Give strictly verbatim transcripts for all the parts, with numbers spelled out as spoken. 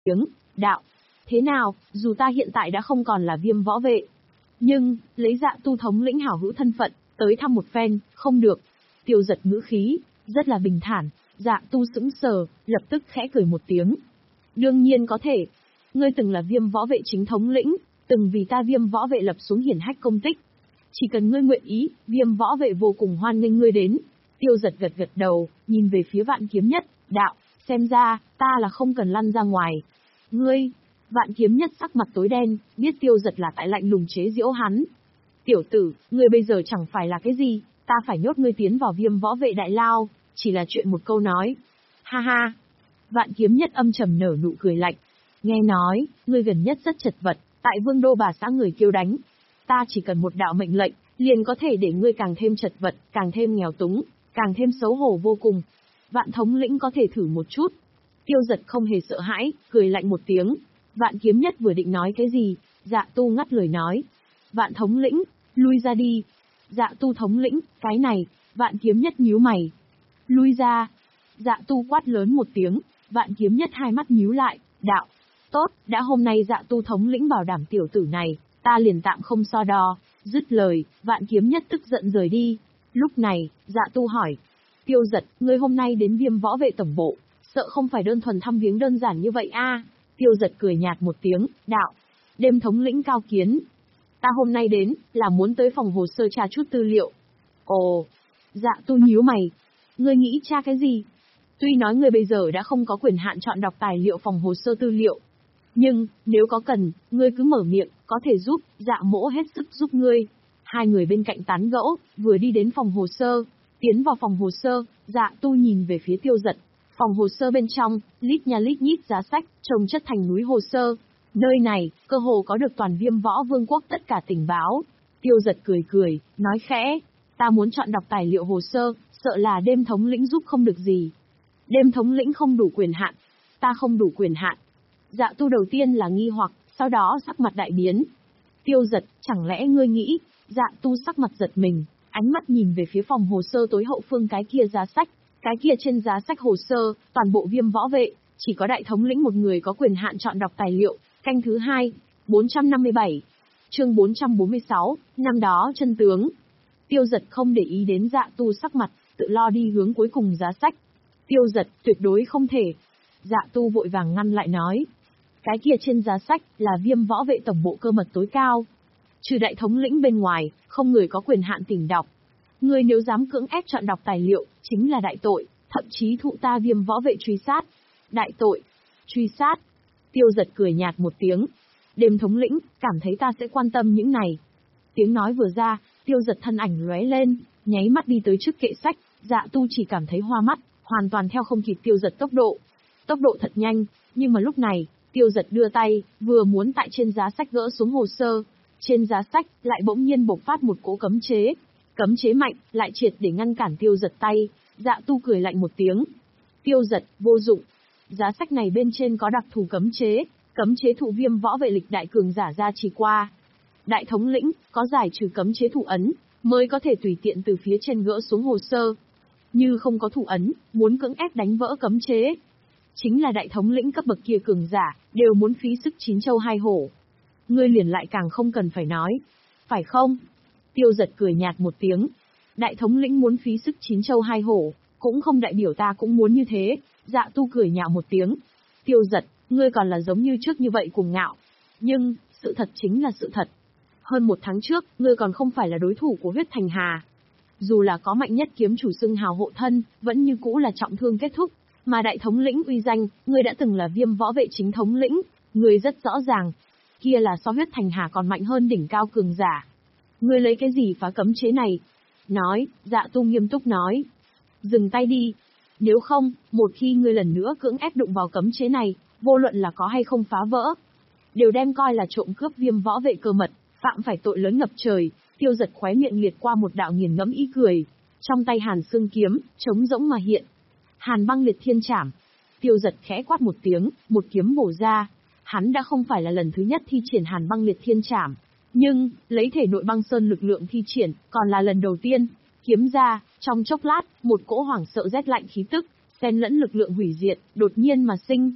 tiếng, đạo. Thế nào, dù ta hiện tại đã không còn là Viêm võ vệ, nhưng, lấy Dạ Tu thống lĩnh hảo hữu thân phận, tới thăm một phen, không được. Tiêu Giật ngữ khí, rất là bình thản. Dạ Tu sững sờ, lập tức khẽ cười một tiếng. Đương nhiên có thể. Ngươi từng là Viêm võ vệ chính thống lĩnh, từng vì ta Viêm võ vệ lập xuống hiển hách công tích. Chỉ cần ngươi nguyện ý, Viêm võ vệ vô cùng hoan nghênh ngươi đến. Tiêu Giật gật gật đầu, nhìn về phía Vạn Kiếm Nhất, đạo, xem ra, ta là không cần lăn ra ngoài. Ngươi, Vạn Kiếm Nhất sắc mặt tối đen, biết Tiêu Giật là tại lạnh lùng chế giễu hắn. Tiểu tử, ngươi bây giờ chẳng phải là cái gì, ta phải nhốt ngươi tiến vào Viêm võ vệ đại lao, chỉ là chuyện một câu nói. Ha ha. Vạn Kiếm Nhất âm trầm nở nụ cười lạnh. Nghe nói, ngươi gần nhất rất chật vật, tại Vương đô bà xã người kêu đánh. Ta chỉ cần một đạo mệnh lệnh, liền có thể để ngươi càng thêm chật vật, càng thêm nghèo túng, càng thêm xấu hổ vô cùng. Vạn thống lĩnh có thể thử một chút. Tiêu Giật không hề sợ hãi, cười lạnh một tiếng. Vạn Kiếm Nhất vừa định nói cái gì, Dạ Tu ngắt lời nói. Vạn thống lĩnh, lui ra đi. Dạ Tu thống lĩnh, cái này, Vạn Kiếm Nhất nhíu mày. Lui ra. Dạ Tu quát lớn một tiếng, Vạn Kiếm Nhất hai mắt nhíu lại, đạo. Tốt, đã hôm nay Dạ Tu thống lĩnh bảo đảm tiểu tử này, ta liền tạm không so đo. Dứt lời, Vạn Kiếm Nhất tức giận rời đi. Lúc này, Dạ Tu hỏi. Tiêu Giật, ngươi hôm nay đến Viêm võ vệ tổng bộ, sợ không phải đơn thuần thăm viếng đơn giản như vậy a? À? Tiêu Giật cười nhạt một tiếng, đạo. Đêm thống lĩnh cao kiến. Ta hôm nay đến, là muốn tới phòng hồ sơ tra chút tư liệu. Ồ. Dạ Tu nhíu mày. Ngươi nghĩ tra cái gì? Tuy nói ngươi bây giờ đã không có quyền hạn chọn đọc tài liệu phòng hồ sơ tư liệu. Nhưng, nếu có cần, ngươi cứ mở miệng, có thể giúp, Dạ Mỗ hết sức giúp ngươi. Hai người bên cạnh tán gẫu, vừa đi đến phòng hồ sơ. Tiến vào phòng hồ sơ, Dạ Tu nhìn về phía Tiêu Giật. Phòng hồ sơ bên trong, lít nha lít nhít giá sách, chồng chất thành núi hồ sơ. Nơi này, cơ hồ có được toàn Viêm võ vương quốc tất cả tình báo. Tiêu Giật cười cười, nói khẽ. Ta muốn chọn đọc tài liệu hồ sơ, sợ là đêm thống lĩnh giúp không được gì. Đêm thống lĩnh không đủ quyền hạn. Ta không đủ quyền hạn. Dạ Tu đầu tiên là nghi hoặc, sau đó sắc mặt đại biến. Tiêu Giật, chẳng lẽ ngươi nghĩ? Dạ Tu sắc mặt giật mình, ánh mắt nhìn về phía phòng hồ sơ tối hậu phương cái kia giá sách. Cái kia trên giá sách hồ sơ, toàn bộ Viêm võ vệ, chỉ có đại thống lĩnh một người có quyền hạn chọn đọc tài liệu. Canh thứ hai, bốn trăm năm mươi bảy. Chương bốn trăm bốn mươi sáu, năm đó chân tướng. Tiêu Giật không để ý đến Dạ Tu sắc mặt, tự lo đi hướng cuối cùng giá sách. Tiêu Giật, tuyệt đối không thể. Dạ Tu vội vàng ngăn lại nói. Cái kia trên giá sách là Viêm võ vệ tổng bộ cơ mật tối cao. Trừ đại thống lĩnh bên ngoài, không người có quyền hạn tỉnh đọc. Người nếu dám cưỡng ép chọn đọc tài liệu, chính là đại tội, thậm chí thụ ta Viêm võ vệ truy sát. Đại tội, truy sát. Tiêu Giật cười nhạt một tiếng. Đêm thống lĩnh, cảm thấy ta sẽ quan tâm những này. Tiếng nói vừa ra, Tiêu Giật thân ảnh lóe lên, nháy mắt đi tới trước kệ sách. Dạ Tu chỉ cảm thấy hoa mắt, hoàn toàn theo không kịp Tiêu Giật tốc độ. Tốc độ thật nhanh, nhưng mà lúc này, Tiêu Giật đưa tay, vừa muốn tại trên giá sách gỡ xuống hồ sơ. Trên giá sách, lại bỗng nhiên bộc phát một cỗ cấm chế. Cấm chế mạnh, lại triệt để ngăn cản Tiêu Giật tay. Dạ Tu cười lạnh một tiếng. Tiêu Giật, vô dụng. Giá sách này bên trên có đặc thù cấm chế, cấm chế thụ Viêm võ vệ lịch đại cường giả ra chỉ qua. Đại thống lĩnh, có giải trừ cấm chế thủ ấn, mới có thể tùy tiện từ phía trên gỡ xuống hồ sơ. Như không có thủ ấn, muốn cưỡng ép đánh vỡ cấm chế. Chính là đại thống lĩnh cấp bậc kia cường giả, đều muốn phí sức chín châu hai hổ. Ngươi liền lại càng không cần phải nói. Phải không? Tiêu Giật cười nhạt một tiếng. Đại thống lĩnh muốn phí sức chín châu hai hổ, cũng không đại biểu ta cũng muốn như thế. Dạ Tu cười nhạo một tiếng. Tiêu Giật, ngươi còn là giống như trước như vậy cuồng ngạo. Nhưng, sự thật chính là sự thật. Hơn một tháng trước, ngươi còn không phải là đối thủ của Huyết Thành Hà. Dù là có mạnh nhất kiếm chủ xưng hào hộ thân, vẫn như cũ là trọng thương kết thúc. Mà đại thống lĩnh uy danh, ngươi đã từng là Viêm võ vệ chính thống lĩnh, ngươi rất rõ ràng. Kia là so Huyết Thành Hà còn mạnh hơn đỉnh cao cường giả. Ngươi lấy cái gì phá cấm chế này? Nói, Dạ Tu nghiêm túc nói. Dừng tay đi. Nếu không, một khi ngươi lần nữa cưỡng ép đụng vào cấm chế này, vô luận là có hay không phá vỡ, đều đem coi là trộm cướp Viêm võ vệ cơ mật, phạm phải tội lớn ngập trời. Tiêu Giật khóe miệng liệt qua một đạo nghiền ngẫm ý cười. Trong tay Hàn Xương kiếm, trống rỗng mà hiện. Hàn Băng Liệt Thiên Trảm. Tiêu Giật khẽ quát một tiếng, một kiếm bổ ra. Hắn đã không phải là lần thứ nhất thi triển Hàn Băng Liệt Thiên Trảm, nhưng, lấy thể nội băng sơn lực lượng thi triển, còn là lần đầu tiên. Kiếm ra, trong chốc lát, một cỗ hoảng sợ rét lạnh khí tức, xen lẫn lực lượng hủy diệt, đột nhiên mà sinh.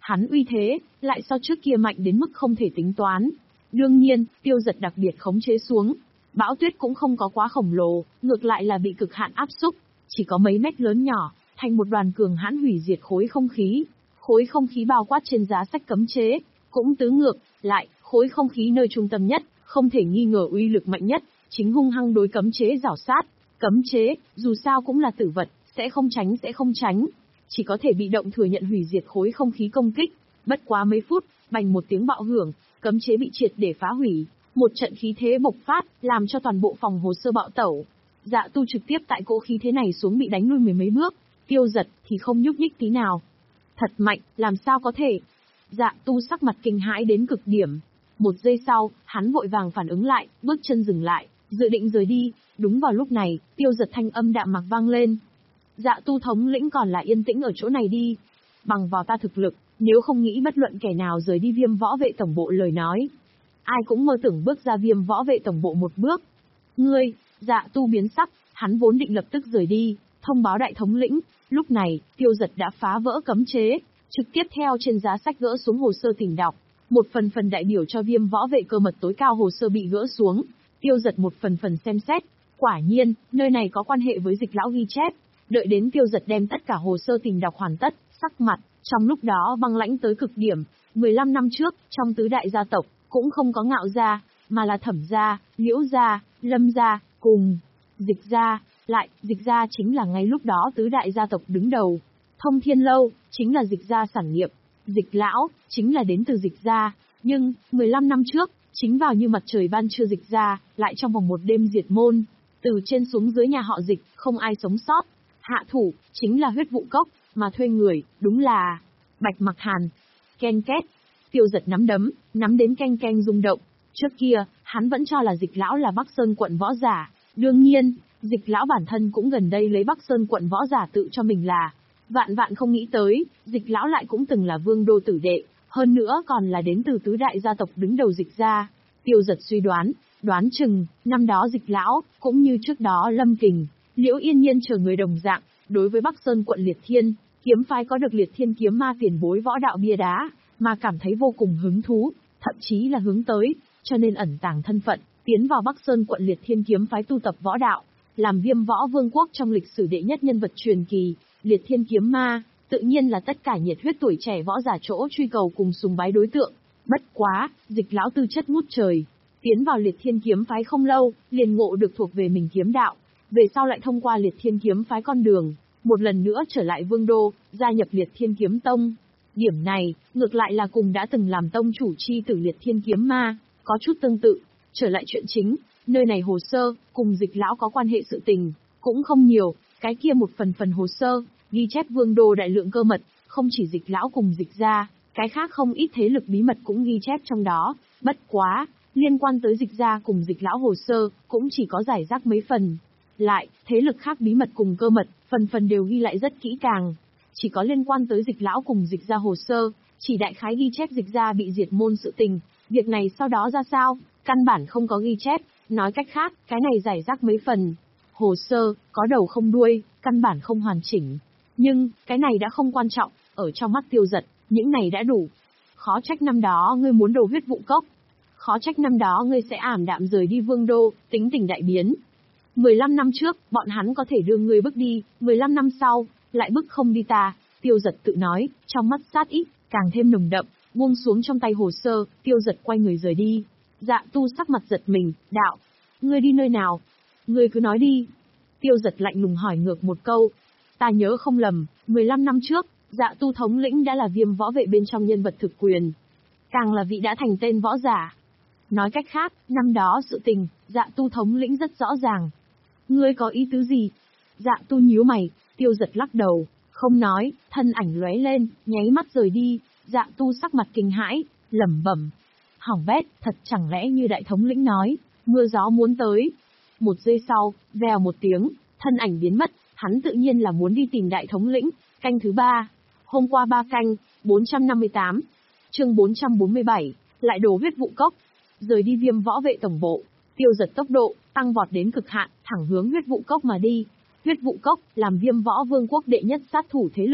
Hắn uy thế, lại so trước kia mạnh đến mức không thể tính toán. Đương nhiên, Tiêu Giật đặc biệt khống chế xuống. Bão tuyết cũng không có quá khổng lồ, ngược lại là bị cực hạn áp xúc, chỉ có mấy mét lớn nhỏ, thành một đoàn cường hãn hủy diệt khối không khí. Khối không khí bao quát trên giá sách cấm chế, cũng tứ ngược, lại, khối không khí nơi trung tâm nhất, không thể nghi ngờ uy lực mạnh nhất, chính hung hăng đối cấm chế rảo sát. Cấm chế, dù sao cũng là tử vật, sẽ không tránh sẽ không tránh. Chỉ có thể bị động thừa nhận hủy diệt khối không khí công kích. Bất quá mấy phút, bành một tiếng bạo hưởng, cấm chế bị triệt để phá hủy. Một trận khí thế bộc phát, làm cho toàn bộ phòng hồ sơ bạo tẩu. Dạ tu trực tiếp tại cỗ khí thế này xuống bị đánh lui mười mấy bước, Tiêu Giật thì không nhúc nhích tí nào. Thật mạnh, làm sao có thể? Dạ tu sắc mặt kinh hãi đến cực điểm. Một giây sau, hắn vội vàng phản ứng lại, bước chân dừng lại, dự định rời đi. Đúng vào lúc này, Tiêu Giật thanh âm đạm mạc vang lên. Dạ tu thống lĩnh còn là yên tĩnh ở chỗ này đi. Bằng vào ta thực lực, nếu không nghĩ bất luận kẻ nào rời đi Viêm Võ Vệ tổng bộ lời nói, ai cũng mơ tưởng bước ra Viêm Võ Vệ tổng bộ một bước. Ngươi, Dạ tu biến sắc, hắn vốn định lập tức rời đi, thông báo đại thống lĩnh. Lúc này, Tiêu Giật đã phá vỡ cấm chế, trực tiếp theo trên giá sách gỡ xuống hồ sơ tìm đọc. Một phần phần đại biểu cho Viêm Võ Vệ cơ mật tối cao hồ sơ bị gỡ xuống. Tiêu Giật một phần phần xem xét. Quả nhiên, nơi này có quan hệ với Dịch lão ghi chép. Đợi đến Tiêu Giật đem tất cả hồ sơ tìm đọc hoàn tất, sắc mặt, trong lúc đó băng lãnh tới cực điểm. mười lăm năm trước, trong tứ đại gia tộc, cũng không có Ngạo gia, mà là Thẩm gia, Liễu gia, Lâm gia, cùng Dịch gia. Lại, Dịch gia chính là ngay lúc đó tứ đại gia tộc đứng đầu. Thông Thiên Lâu, chính là Dịch gia sản nghiệp. Dịch lão, chính là đến từ Dịch gia. Nhưng, mười lăm năm trước, chính vào như mặt trời ban trưa Dịch gia, lại trong vòng một đêm diệt môn. Từ trên xuống dưới nhà họ Dịch, không ai sống sót. Hạ thủ, chính là Huyết Vụ Cốc, mà thuê người, đúng là Bạch Mặc Hàn. Ken két, Tiêu Giật nắm đấm, nắm đến keng keng rung động. Trước kia, hắn vẫn cho là Dịch lão là Bắc Sơn quận võ giả. Đương nhiên, Dịch lão bản thân cũng gần đây lấy Bắc Sơn quận võ giả tự cho mình là. Vạn vạn không nghĩ tới, Dịch lão lại cũng từng là vương đô tử đệ, hơn nữa còn là đến từ tứ đại gia tộc đứng đầu Dịch gia. Tiêu Giật suy đoán, đoán chừng, năm đó Dịch lão, cũng như trước đó Lâm Kình, Liễu Yên Nhiên chờ người đồng dạng, đối với Bắc Sơn quận Liệt Thiên, kiếm phái có được Liệt Thiên kiếm ma tiền bối võ đạo bia đá, mà cảm thấy vô cùng hứng thú, thậm chí là hướng tới, cho nên ẩn tàng thân phận, tiến vào Bắc Sơn quận Liệt Thiên kiếm phái tu tập võ đạo, làm Viêm Võ Vương quốc trong lịch sử đệ nhất nhân vật truyền kỳ, Liệt Thiên kiếm ma, tự nhiên là tất cả nhiệt huyết tuổi trẻ võ giả chỗ truy cầu cùng sùng bái đối tượng. Bất quá, Dịch lão tư chất ngút trời, tiến vào Liệt Thiên kiếm phái không lâu, liền ngộ được thuộc về mình kiếm đạo, về sau lại thông qua Liệt Thiên kiếm phái con đường, một lần nữa trở lại Vương đô, gia nhập Liệt Thiên kiếm tông. Điểm này, ngược lại là cùng đã từng làm tông chủ chi tử Liệt Thiên kiếm ma, có chút tương tự. Trở lại chuyện chính, nơi này hồ sơ, cùng Dịch lão có quan hệ sự tình, cũng không nhiều, cái kia một phần phần hồ sơ, ghi chép Vương đô đại lượng cơ mật, không chỉ Dịch lão cùng Dịch gia, cái khác không ít thế lực bí mật cũng ghi chép trong đó, bất quá, liên quan tới Dịch gia cùng Dịch lão hồ sơ, cũng chỉ có giải rác mấy phần. Lại, thế lực khác bí mật cùng cơ mật, phần phần đều ghi lại rất kỹ càng. Chỉ có liên quan tới Dịch lão cùng Dịch gia hồ sơ, chỉ đại khái ghi chép Dịch gia bị diệt môn sự tình, việc này sau đó ra sao, căn bản không có ghi chép, nói cách khác, cái này giải rác mấy phần. Hồ sơ, có đầu không đuôi, căn bản không hoàn chỉnh. Nhưng, cái này đã không quan trọng, ở trong mắt Tiêu Giật, những này đã đủ. Khó trách năm đó ngươi muốn đồ Huyết Vụ Cốc. Khó trách năm đó ngươi sẽ ảm đạm rời đi Vương đô, tính tình đại biến. mười lăm năm trước, bọn hắn có thể đưa ngươi bước đi, mười lăm năm sau, lại bức không đi ta, Tiêu Giật tự nói, trong mắt sát ý, càng thêm nồng đậm, buông xuống trong tay hồ sơ, Tiêu Giật quay người rời đi. Dạ tu sắc mặt giật mình, đạo, ngươi đi nơi nào? Ngươi cứ nói đi. Tiêu Giật lạnh lùng hỏi ngược một câu. Ta nhớ không lầm, mười lăm năm trước, Dạ tu thống lĩnh đã là Viêm Võ Vệ bên trong nhân vật thực quyền. Càng là vị đã thành tên võ giả. Nói cách khác, năm đó sự tình, Dạ tu thống lĩnh rất rõ ràng. Ngươi có ý tứ gì? Dạ tu nhíu mày, Tiêu Giật lắc đầu, không nói, thân ảnh lóe lên, nháy mắt rời đi. Dạ tu sắc mặt kinh hãi, lẩm bẩm. Hỏng bét, thật chẳng lẽ như đại thống lĩnh nói, mưa gió muốn tới. Một giây sau, vèo một tiếng, thân ảnh biến mất, hắn tự nhiên là muốn đi tìm đại thống lĩnh. Canh thứ ba. Hôm qua ba canh, bốn trăm năm mươi tám. Chương bốn trăm bốn mươi bảy, lại đổ Huyết Vụ Cốc. Rời đi Viêm Võ Vệ tổng bộ, Tiêu Giật tốc độ tăng vọt đến cực hạn, thẳng hướng Huyết Vụ Cốc mà đi. Huyết Vụ Cốc làm Viêm Võ Vương quốc đệ nhất sát thủ thế lực,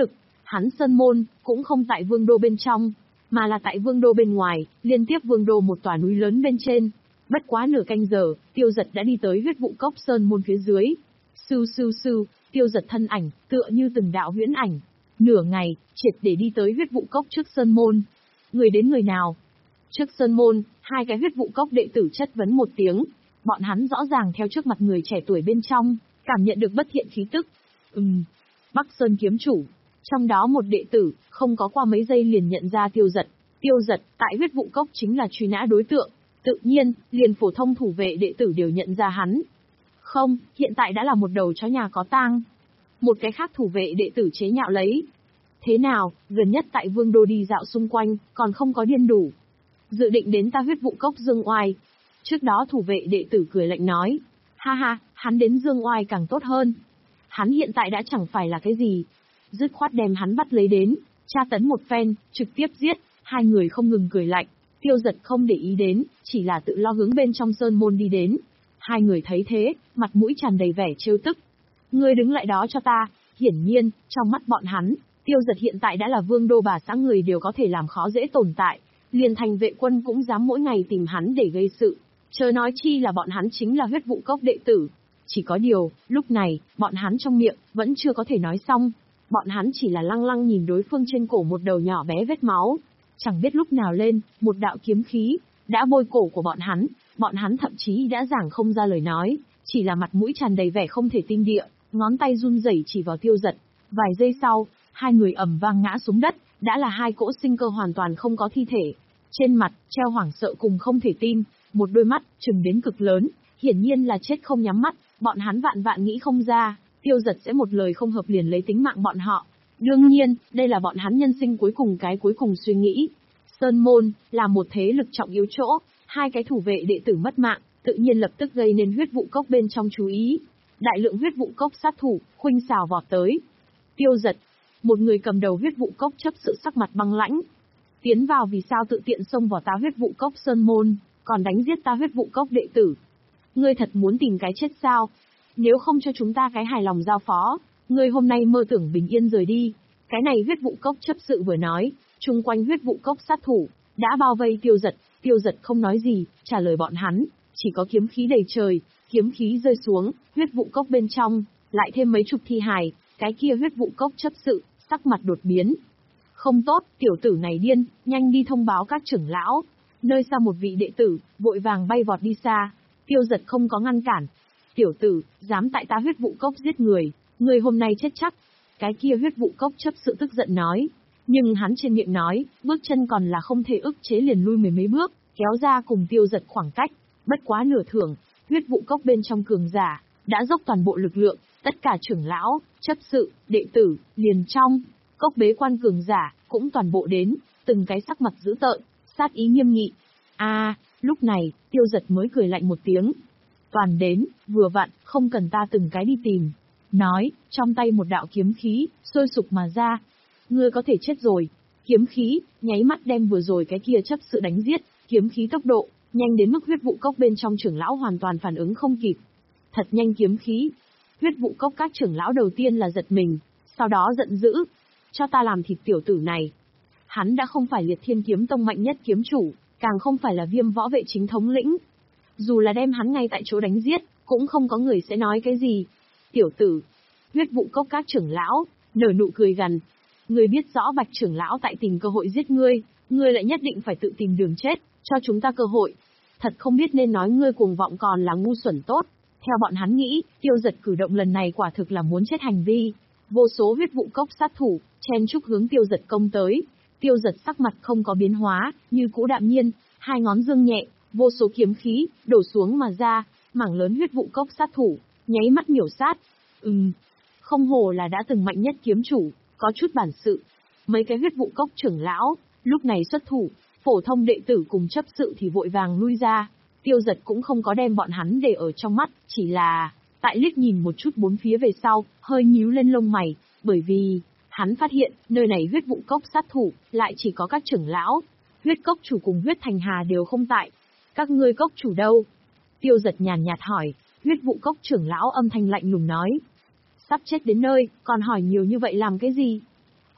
Hắn sơn môn, cũng không tại vương đô bên trong, mà là tại vương đô bên ngoài, liên tiếp vương đô một tòa núi lớn bên trên. Bất quá nửa canh giờ, Tiêu Dật đã đi tới huyết vụ cốc sơn môn phía dưới. Sưu sưu sưu, Tiêu Dật thân ảnh, tựa như từng đạo huyễn ảnh. Nửa ngày, triệt để đi tới huyết vụ cốc trước sơn môn. Người đến người nào? Trước sơn môn, hai cái huyết vụ cốc đệ tử chất vấn một tiếng. Bọn hắn rõ ràng theo trước mặt người trẻ tuổi bên trong, cảm nhận được bất thiện khí tức. Ừm, Bắc Sơn kiếm chủ. Trong đó một đệ tử, không có qua mấy giây liền nhận ra Tiêu Dật. Tiêu Dật, tại huyết vụ cốc chính là truy nã đối tượng. Tự nhiên, liền phổ thông thủ vệ đệ tử đều nhận ra hắn. Không, hiện tại đã là một đầu chó nhà có tang. Một cái khác thủ vệ đệ tử chế nhạo lấy. Thế nào, gần nhất tại vương đô đi dạo xung quanh, còn không có điên đủ. Dự định đến ta huyết vụ cốc Dương Oai. Trước đó thủ vệ đệ tử cười lạnh nói. Ha ha, hắn đến Dương Oai càng tốt hơn. Hắn hiện tại đã chẳng phải là cái gì. Dứt khoát đem hắn bắt lấy đến, tra tấn một phen, trực tiếp giết. Hai người không ngừng cười lạnh. Tiêu Dật không để ý đến, chỉ là tự lo hướng bên trong sơn môn đi đến. Hai người thấy thế, mặt mũi tràn đầy vẻ trêu tức. Ngươi đứng lại đó cho ta. Hiển nhiên, trong mắt bọn hắn, Tiêu Dật hiện tại đã là vương đô bà xã người đều có thể làm khó dễ tồn tại. Liền thành vệ quân cũng dám mỗi ngày tìm hắn để gây sự. Chớ nói chi là bọn hắn chính là huyết vụ cốc đệ tử. Chỉ có điều, lúc này, bọn hắn trong miệng, vẫn chưa có thể nói xong. Bọn hắn chỉ là lăng lăng nhìn đối phương trên cổ một đầu nhỏ bé vết máu. Chẳng biết lúc nào lên, một đạo kiếm khí, đã bôi cổ của bọn hắn. Bọn hắn thậm chí đã giảng không ra lời nói, chỉ là mặt mũi tràn đầy vẻ không thể tin địa, ngón tay run rẩy chỉ vào Tiêu Dật. Vài giây sau, hai người ầm vang ngã xuống đất, đã là hai cỗ sinh cơ hoàn toàn không có thi thể. Trên mặt, treo hoảng sợ cùng không thể tin, một đôi mắt, trừng đến cực lớn, hiển nhiên là chết không nhắm mắt, bọn hắn vạn vạn nghĩ không ra, Tiêu Dật sẽ một lời không hợp liền lấy tính mạng bọn họ. Đương nhiên, đây là bọn hắn nhân sinh cuối cùng cái cuối cùng suy nghĩ. Sơn Môn, là một thế lực trọng yếu chỗ, hai cái thủ vệ đệ tử mất mạng, tự nhiên lập tức gây nên huyết vụ cốc bên trong chú ý. Đại lượng huyết vụ cốc sát thủ, khuynh xào vọt tới. Tiêu Dật, một người cầm đầu huyết vụ cốc chấp sự sắc mặt băng lãnh. Tiến vào vì sao tự tiện xông vào ta huyết vụ cốc Sơn Môn, còn đánh giết ta huyết vụ cốc đệ tử. Ngươi thật muốn tìm cái chết sao? Nếu không cho chúng ta cái hài lòng giao phó, ngươi hôm nay mơ tưởng bình yên rời đi. Cái này huyết vụ cốc chấp sự vừa nói, chung quanh huyết vụ cốc sát thủ, đã bao vây Tiêu Dật. Tiêu Dật không nói gì, trả lời bọn hắn, chỉ có kiếm khí đầy trời, kiếm khí rơi xuống, huyết vụ cốc bên trong, lại thêm mấy chục thi hài, cái kia huyết vụ cốc chấp sự, sắc mặt đột biến. Không tốt, tiểu tử này điên, nhanh đi thông báo các trưởng lão. Nơi xa một vị đệ tử, vội vàng bay vọt đi xa. Tiêu Dật không có ngăn cản. Tiểu tử, dám tại ta huyết vụ cốc giết người, người hôm nay chết chắc. Cái kia huyết vụ cốc chấp sự tức giận nói. Nhưng hắn trên miệng nói, bước chân còn là không thể ức chế liền lui mười mấy bước, kéo ra cùng Tiêu Dật khoảng cách. Bất quá nửa thưởng, huyết vụ cốc bên trong cường giả, đã dốc toàn bộ lực lượng, tất cả trưởng lão, chấp sự, đệ tử, liền trong. Cốc bế quan cường giả, cũng toàn bộ đến, từng cái sắc mặt dữ tợn, sát ý nghiêm nghị. A, à, lúc này, Tiêu Dật mới cười lạnh một tiếng. Toàn đến, vừa vặn, không cần ta từng cái đi tìm. Nói, trong tay một đạo kiếm khí, sôi sục mà ra. Ngươi có thể chết rồi. Kiếm khí, nháy mắt đem vừa rồi cái kia chấp sự đánh giết, kiếm khí tốc độ, nhanh đến mức huyết vụ cốc bên trong trưởng lão hoàn toàn phản ứng không kịp. Thật nhanh kiếm khí. Huyết vụ cốc các trưởng lão đầu tiên là giật mình, sau đó giận dữ. Cho ta làm thịt tiểu tử này. Hắn đã không phải Liệt Thiên Kiếm Tông mạnh nhất kiếm chủ, càng không phải là Viêm võ vệ chính thống lĩnh. Dù là đem hắn ngay tại chỗ đánh giết, cũng không có người sẽ nói cái gì. Tiểu tử, huyết vụ cốc các trưởng lão, nở nụ cười gằn. Ngươi biết rõ Bạch trưởng lão tại tìm cơ hội giết ngươi, ngươi lại nhất định phải tự tìm đường chết, cho chúng ta cơ hội. Thật không biết nên nói ngươi cuồng vọng còn là ngu xuẩn tốt. Theo bọn hắn nghĩ, Tiêu Dật cử động lần này quả thực là muốn chết hành vi. Vô số huyết vụ cốc sát thủ, chen chúc hướng Tiêu Dật công tới. Tiêu Dật sắc mặt không có biến hóa, như cũ đạm nhiên, hai ngón dương nhẹ, vô số kiếm khí, đổ xuống mà ra, mảng lớn huyết vụ cốc sát thủ, nháy mắt miểu sát. Ừm, không hồ là đã từng mạnh nhất kiếm chủ, có chút bản sự. Mấy cái huyết vụ cốc trưởng lão, lúc này xuất thủ, phổ thông đệ tử cùng chấp sự thì vội vàng lui ra. Tiêu Dật cũng không có đem bọn hắn để ở trong mắt, chỉ là, tại liếc nhìn một chút bốn phía về sau, hơi nhíu lên lông mày, bởi vì, hắn phát hiện, nơi này huyết vụ cốc sát thủ, lại chỉ có các trưởng lão. Huyết cốc chủ cùng huyết thành hà đều không tại. Các ngươi cốc chủ đâu? Tiêu Dật nhàn nhạt hỏi, huyết vụ cốc trưởng lão âm thanh lạnh lùng nói. Sắp chết đến nơi, còn hỏi nhiều như vậy làm cái gì?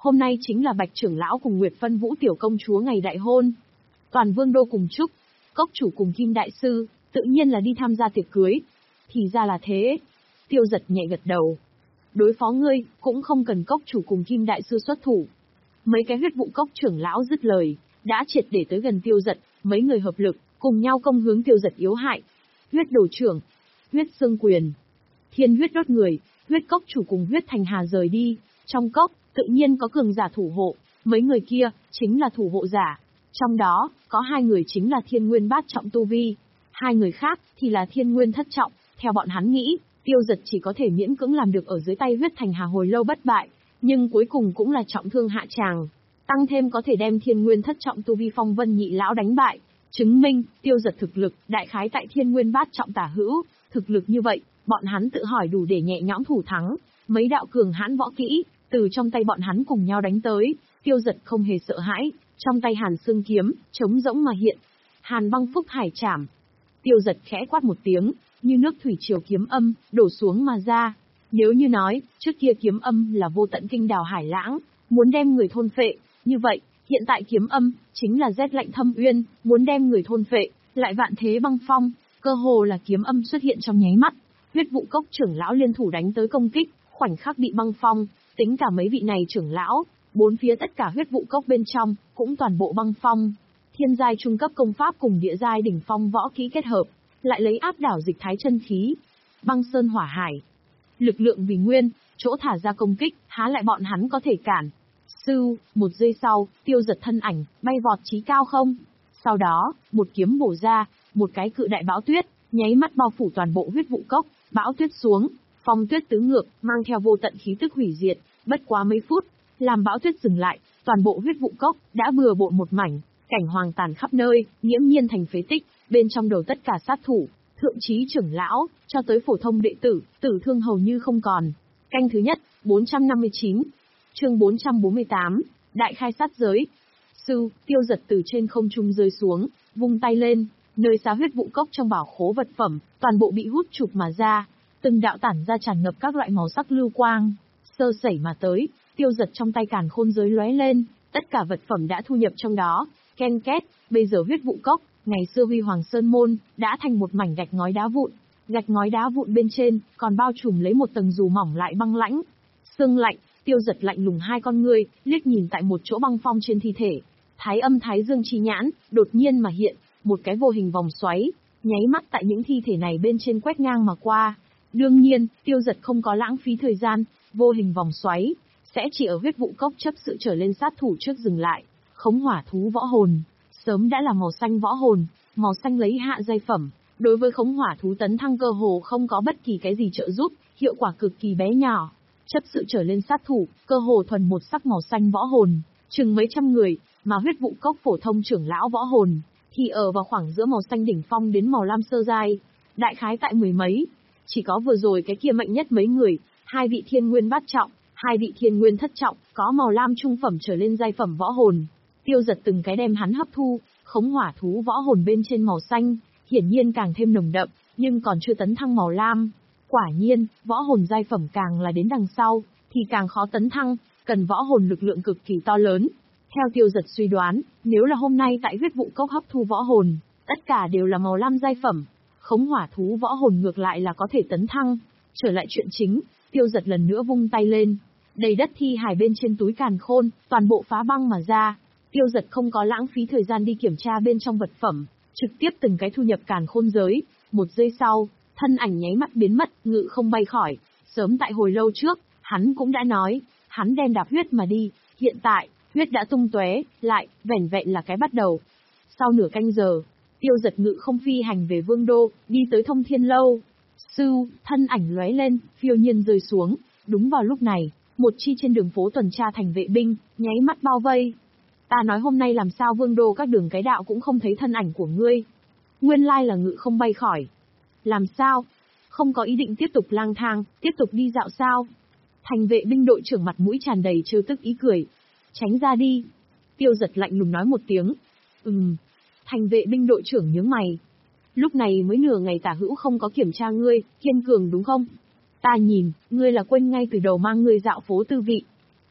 Hôm nay chính là Bạch trưởng lão cùng Nguyệt Phân Vũ tiểu công chúa ngày đại hôn. Toàn vương đô cùng chúc, cốc chủ cùng Kim đại sư, tự nhiên là đi tham gia tiệc cưới. Thì ra là thế. Tiêu Giật nhẹ gật đầu. Đối phó ngươi, cũng không cần cốc chủ cùng Kim đại sư xuất thủ. Mấy cái huyết vụ cốc trưởng lão dứt lời, đã triệt để tới gần Tiêu Giật, mấy người hợp lực, cùng nhau công hướng Tiêu Giật yếu hại. Huyết đồ trưởng, huyết xương quyền, thiên huyết đốt người, huyết cốc chủ cùng huyết thành hà rời đi. Trong cốc, tự nhiên có cường giả thủ hộ, mấy người kia, chính là thủ hộ giả. Trong đó, có hai người chính là thiên nguyên bát trọng tu vi, hai người khác, thì là thiên nguyên thất trọng. Theo bọn hắn nghĩ, Tiêu Giật chỉ có thể miễn cưỡng làm được ở dưới tay huyết thành hà hồi lâu bất bại, nhưng cuối cùng cũng là trọng thương hạ tràng. Tăng thêm có thể đem thiên nguyên thất trọng tu vi phong vân nhị lão đánh bại, chứng minh, Tiêu Giật thực lực, đại khái tại thiên nguyên bát trọng tả hữu, thực lực như vậy, bọn hắn tự hỏi đủ để nhẹ nhõm thủ thắng, mấy đạo cường hãn võ kỹ, từ trong tay bọn hắn cùng nhau đánh tới, Tiêu Giật không hề sợ hãi, trong tay hàn xương kiếm, trống rỗng mà hiện. Hàn băng phúc hải trảm. Tiêu Giật khẽ quát một tiếng, như nước thủy triều kiếm âm, đổ xuống mà ra. Nếu như nói, trước kia kiếm âm là vô tận kinh đào hải lãng, muốn đem người thôn phệ, như vậy, hiện tại kiếm âm, chính là rét lạnh thâm uyên, muốn đem người thôn phệ, lại vạn thế băng phong, cơ hồ là kiếm âm xuất hiện trong nháy mắt. Huyết vụ cốc trưởng lão liên thủ đánh tới công kích, khoảnh khắc bị băng phong, tính cả mấy vị này trưởng lão, bốn phía tất cả huyết vụ cốc bên trong, cũng toàn bộ băng phong. Thiên giai trung cấp công pháp cùng địa giai đỉnh phong võ kỹ kết hợp, lại lấy áp đảo dịch thái chân khí. Băng sơn hỏa hải. Lực lượng vì nguyên, chỗ thả ra công kích, há lại bọn hắn có thể cản. Sư, một giây sau, Tiêu Giật thân ảnh, bay vọt chí cao không. Sau đó, một kiếm bổ ra, một cái cự đại bão tuyết, nháy mắt bao phủ toàn bộ huyết vụ cốc, bão tuyết xuống, phong tuyết tứ ngược, mang theo vô tận khí tức hủy diệt, bất quá mấy phút, làm bão tuyết dừng lại, toàn bộ huyết vụ cốc, đã bừa bộn một mảnh, cảnh hoàng tàn khắp nơi, nghiễm nhiên thành phế tích, bên trong đầu tất cả sát thủ, thượng trí trưởng lão, cho tới phổ thông đệ tử, tử thương hầu như không còn. Canh thứ nhất, bốn trăm năm mươi chín. Chương bốn trăm bốn mươi tám, Đại khai sát giới. Sư, Tiêu Giật từ trên không trung rơi xuống, vung tay lên, nơi xa huyết vụ cốc trong bảo khố vật phẩm, toàn bộ bị hút chụp mà ra, từng đạo tản ra tràn ngập các loại màu sắc lưu quang, sơ sẩy mà tới, Tiêu Giật trong tay càn khôn giới lóe lên, tất cả vật phẩm đã thu nhập trong đó, ken két, bây giờ huyết vụ cốc, ngày xưa huy hoàng sơn môn, đã thành một mảnh gạch ngói đá vụn, gạch ngói đá vụn bên trên, còn bao trùm lấy một tầng dù mỏng lại băng lãnh, sương lạnh. Tiêu Giật lạnh lùng hai con ngươi, liếc nhìn tại một chỗ băng phong trên thi thể. Thái âm thái dương chi nhãn, đột nhiên mà hiện, một cái vô hình vòng xoáy, nháy mắt tại những thi thể này bên trên quét ngang mà qua. Đương nhiên, Tiêu Giật không có lãng phí thời gian, vô hình vòng xoáy, sẽ chỉ ở huyết vụ cốc chấp sự trở lên sát thủ trước dừng lại. Khống hỏa thú võ hồn, sớm đã là màu xanh võ hồn, màu xanh lấy hạ giai phẩm. Đối với khống hỏa thú tấn thăng cơ hồ không có bất kỳ cái gì trợ giúp, hiệu quả cực kỳ bé nhỏ. Chấp sự trở lên sát thủ, cơ hồ thuần một sắc màu xanh võ hồn, chừng mấy trăm người, mà huyết vụ cốc phổ thông trưởng lão võ hồn, thì ở vào khoảng giữa màu xanh đỉnh phong đến màu lam sơ giai, đại khái tại mười mấy. Chỉ có vừa rồi cái kia mạnh nhất mấy người, hai vị thiên nguyên bát trọng, hai vị thiên nguyên thất trọng, có màu lam trung phẩm trở lên giai phẩm võ hồn. Tiêu Giật từng cái đem hắn hấp thu, khống hỏa thú võ hồn bên trên màu xanh, hiển nhiên càng thêm nồng đậm, nhưng còn chưa tấn thăng màu lam. Quả nhiên, võ hồn giai phẩm càng là đến đằng sau, thì càng khó tấn thăng, cần võ hồn lực lượng cực kỳ to lớn. Theo Tiêu Giật suy đoán, nếu là hôm nay tại huyết vụ cốc hấp thu võ hồn, tất cả đều là màu lam giai phẩm. Khống hỏa thú võ hồn ngược lại là có thể tấn thăng. Trở lại chuyện chính, Tiêu Giật lần nữa vung tay lên. Đầy đất thi hài bên trên túi càn khôn, toàn bộ phá băng mà ra. Tiêu Giật không có lãng phí thời gian đi kiểm tra bên trong vật phẩm, trực tiếp từng cái thu nhập càn khôn giới. Một giây sau, thân ảnh nháy mắt biến mất, ngự không bay khỏi. Sớm tại hồi lâu trước, hắn cũng đã nói, hắn đem đạp huyết mà đi. Hiện tại, huyết đã tung tóe, lại, vẻn vẹn là cái bắt đầu. Sau nửa canh giờ, Tiêu Giật ngự không phi hành về Vương Đô, đi tới Thông Thiên Lâu. Sư, thân ảnh lóe lên, phiêu nhiên rơi xuống. Đúng vào lúc này, một chi trên đường phố tuần tra thành vệ binh, nháy mắt bao vây. Ta nói hôm nay làm sao Vương Đô các đường cái đạo cũng không thấy thân ảnh của ngươi. Nguyên lai là ngự không bay khỏi. Làm sao? Không có ý định tiếp tục lang thang, tiếp tục đi dạo sao? Thành vệ binh đội trưởng mặt mũi tràn đầy trêu tức ý cười. Tránh ra đi. Tiêu Giật lạnh lùng nói một tiếng. Ừm. Thành vệ binh đội trưởng nhướng mày. Lúc này mới nửa ngày tả hữu không có kiểm tra ngươi, kiên cường đúng không? Ta nhìn, ngươi là quên ngay từ đầu mang ngươi dạo phố tư vị.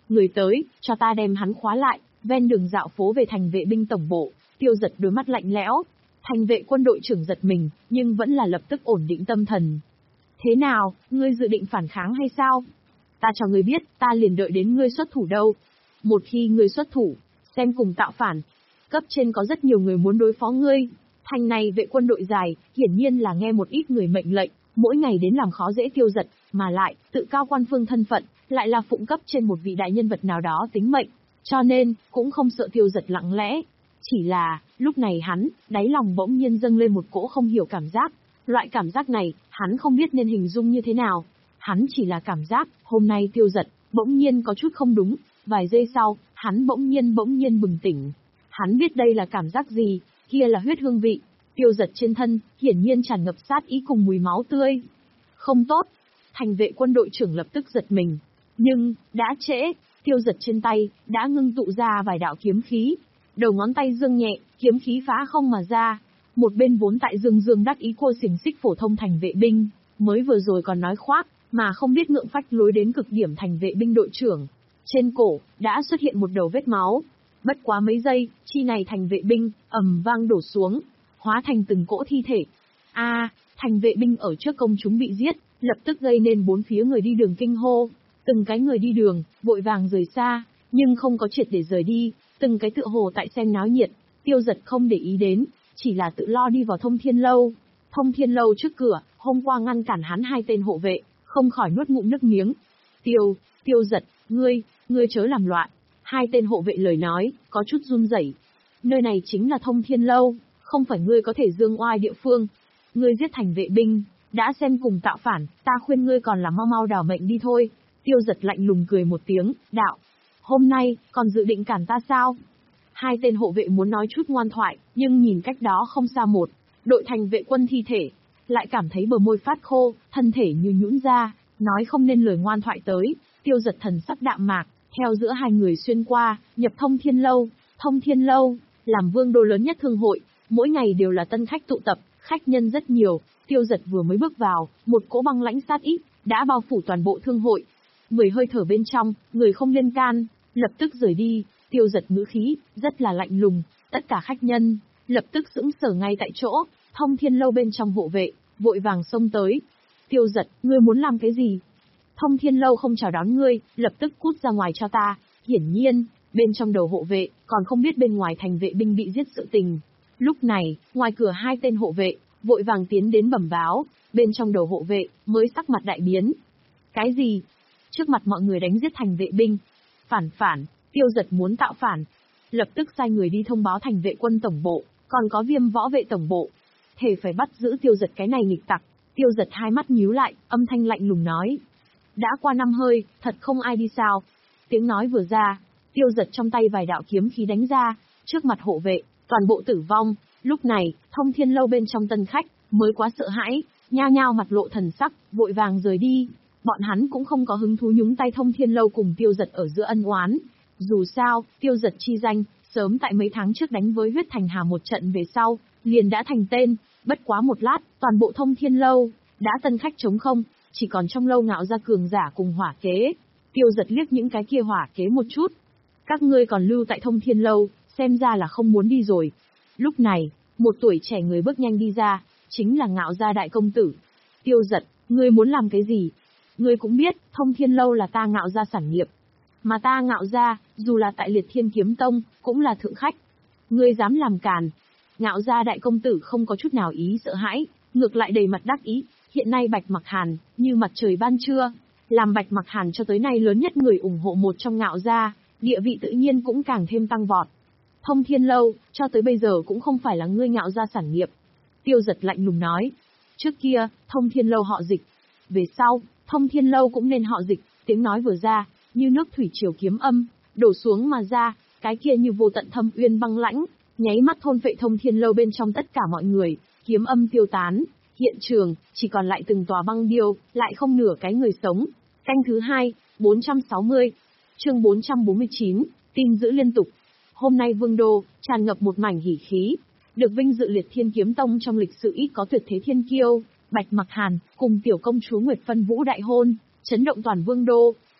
Người tới, cho ta đem hắn khóa lại, ven đường dạo phố về thành vệ binh tổng bộ. Tiêu Giật đôi mắt lạnh lẽo. Thành vệ quân đội trưởng giật mình, nhưng vẫn là lập tức ổn định tâm thần. Thế nào, ngươi dự định phản kháng hay sao? Ta cho ngươi biết, ta liền đợi đến ngươi xuất thủ đâu. Một khi ngươi xuất thủ, xem cùng tạo phản. Cấp trên có rất nhiều người muốn đối phó ngươi. Thành này vệ quân đội dài, hiển nhiên là nghe một ít người mệnh lệnh, mỗi ngày đến làm khó dễ Tiêu Giật, mà lại, tự cao quan phương thân phận, lại là phụng cấp trên một vị đại nhân vật nào đó tính mệnh. Cho nên, cũng không sợ Tiêu Giật lặng lẽ. Chỉ là, lúc này hắn, đáy lòng bỗng nhiên dâng lên một cỗ không hiểu cảm giác. Loại cảm giác này, hắn không biết nên hình dung như thế nào. Hắn chỉ là cảm giác, hôm nay Tiêu Giật, bỗng nhiên có chút không đúng. Vài giây sau, hắn bỗng nhiên bỗng nhiên bừng tỉnh. Hắn biết đây là cảm giác gì, kia là huyết hương vị. Tiêu Giật trên thân, hiển nhiên tràn ngập sát ý cùng mùi máu tươi. Không tốt. Thành vệ quân đội trưởng lập tức giật mình. Nhưng, đã trễ, Tiêu Giật trên tay, đã ngưng tụ ra vài đạo kiếm khí. Đầu ngón tay dương nhẹ, kiếm khí phá không mà ra. Một bên vốn tại dương dương đắc ý cua xiềng xích phổ thông thành vệ binh, mới vừa rồi còn nói khoác, mà không biết ngượng phách lối đến cực điểm thành vệ binh đội trưởng. Trên cổ, đã xuất hiện một đầu vết máu. Bất quá mấy giây, chi này thành vệ binh, ầm vang đổ xuống, hóa thành từng cỗ thi thể. A, thành vệ binh ở trước công chúng bị giết, lập tức gây nên bốn phía người đi đường kinh hô. Từng cái người đi đường, vội vàng rời xa, nhưng không có triệt để rời đi, từng cái tựa hồ tại xem náo nhiệt. Tiêu Giật không để ý đến, chỉ là tự lo đi vào Thông Thiên Lâu. Thông Thiên Lâu trước cửa, hôm qua ngăn cản hắn hai tên hộ vệ, không khỏi nuốt ngụm nước miếng. Tiêu, Tiêu Giật, ngươi, ngươi chớ làm loạn. Hai tên hộ vệ lời nói, có chút run rẩy. Nơi này chính là Thông Thiên Lâu, không phải ngươi có thể dương oai địa phương. Ngươi giết thành vệ binh, đã xem cùng tạo phản, ta khuyên ngươi còn là mau mau đảo mệnh đi thôi. Tiêu Giật lạnh lùng cười một tiếng, đạo. Hôm nay, còn dự định cản ta sao? Hai tên hộ vệ muốn nói chút ngoan thoại, nhưng nhìn cách đó không xa một, đội thành vệ quân thi thể, lại cảm thấy bờ môi phát khô, thân thể như nhũn ra, nói không nên lời ngoan thoại tới. Tiêu Giật thần sắc đạm mạc, theo giữa hai người xuyên qua, nhập Thông Thiên Lâu. Thông Thiên Lâu, làm vương đô lớn nhất thương hội, mỗi ngày đều là tân khách tụ tập, khách nhân rất nhiều. Tiêu Giật vừa mới bước vào, một cỗ băng lãnh sát ý đã bao phủ toàn bộ thương hội. Mười hơi thở bên trong, người không liên can, lập tức rời đi. Tiêu Giật ngữ khí rất là lạnh lùng, tất cả khách nhân lập tức sững sờ ngay tại chỗ. Thông Thiên Lâu bên trong hộ vệ vội vàng xông tới. Tiêu Giật, ngươi muốn làm cái gì? Thông Thiên Lâu không chào đón ngươi, lập tức cút ra ngoài cho ta. Hiển nhiên, bên trong đầu hộ vệ còn không biết bên ngoài thành vệ binh bị giết sự tình. Lúc này, ngoài cửa hai tên hộ vệ vội vàng tiến đến bẩm báo, bên trong đầu hộ vệ mới sắc mặt đại biến. Cái gì? Trước mặt mọi người đánh giết thành vệ binh. Phản phản, Tiêu Giật muốn tạo phản. Lập tức sai người đi thông báo thành vệ quân tổng bộ, còn có Viêm võ vệ tổng bộ. Thề phải bắt giữ Tiêu Giật cái này nghịch tặc. Tiêu Giật hai mắt nhíu lại, âm thanh lạnh lùng nói. Đã qua năm hơi, thật không ai đi sao? Tiếng nói vừa ra, Tiêu Giật trong tay vài đạo kiếm khí đánh ra, trước mặt hộ vệ, toàn bộ tử vong. Lúc này, Thông Thiên Lâu bên trong tân khách, mới quá sợ hãi, nhao nhao mặt lộ thần sắc, vội vàng rời đi. Bọn hắn cũng không có hứng thú nhúng tay Thông Thiên Lâu cùng Tiêu Giật ở giữa ân oán. Dù sao, Tiêu Giật chi danh, sớm tại mấy tháng trước đánh với Huyết Thành Hà một trận về sau, liền đã thành tên. Bất quá một lát, toàn bộ Thông Thiên Lâu đã tân khách trống không, chỉ còn trong lâu Ngạo Gia cường giả cùng hỏa kế. Tiêu Giật liếc những cái kia hỏa kế một chút. Các ngươi còn lưu tại Thông Thiên Lâu, xem ra là không muốn đi rồi. Lúc này, một tuổi trẻ người bước nhanh đi ra, chính là Ngạo Gia đại công tử. Tiêu Giật, ngươi muốn làm cái gì? Ngươi cũng biết, Thông Thiên Lâu là ta Ngạo Gia sản nghiệp. Mà ta Ngạo Gia, dù là tại Liệt Thiên Kiếm Tông, cũng là thượng khách. Ngươi dám làm càn. Ngạo Gia đại công tử không có chút nào ý sợ hãi, ngược lại đầy mặt đắc ý. Hiện nay Bạch Mặc Hàn, như mặt trời ban trưa, làm Bạch Mặc Hàn cho tới nay lớn nhất người ủng hộ một trong Ngạo Gia, địa vị tự nhiên cũng càng thêm tăng vọt. Thông Thiên Lâu, cho tới bây giờ cũng không phải là ngươi Ngạo Gia sản nghiệp. Tiêu Giật lạnh lùng nói. Trước kia, Thông Thiên Lâu họ Dịch. Về sau, Thông Thiên Lâu cũng nên họ Dịch. Tiếng nói vừa ra, như nước thủy triều kiếm âm, đổ xuống mà ra, cái kia như vô tận thâm uyên băng lãnh, nháy mắt thôn phệ Thông Thiên Lâu bên trong tất cả mọi người, kiếm âm tiêu tán. Hiện trường, chỉ còn lại từng tòa băng điêu, lại không nửa cái người sống. Canh thứ hai, bốn trăm sáu mươi. Chương bốn trăm bốn mươi chín, tin giữ liên tục. Hôm nay Vương Đô, tràn ngập một mảnh hỉ khí. Được vinh dự Liệt Thiên Kiếm Tông trong lịch sử ít có tuyệt thế thiên kiêu, Bạch Mặc Hàn, cùng tiểu công chúa Nguyệt Phân Vũ đại hôn, chấn động toàn Vương Đô.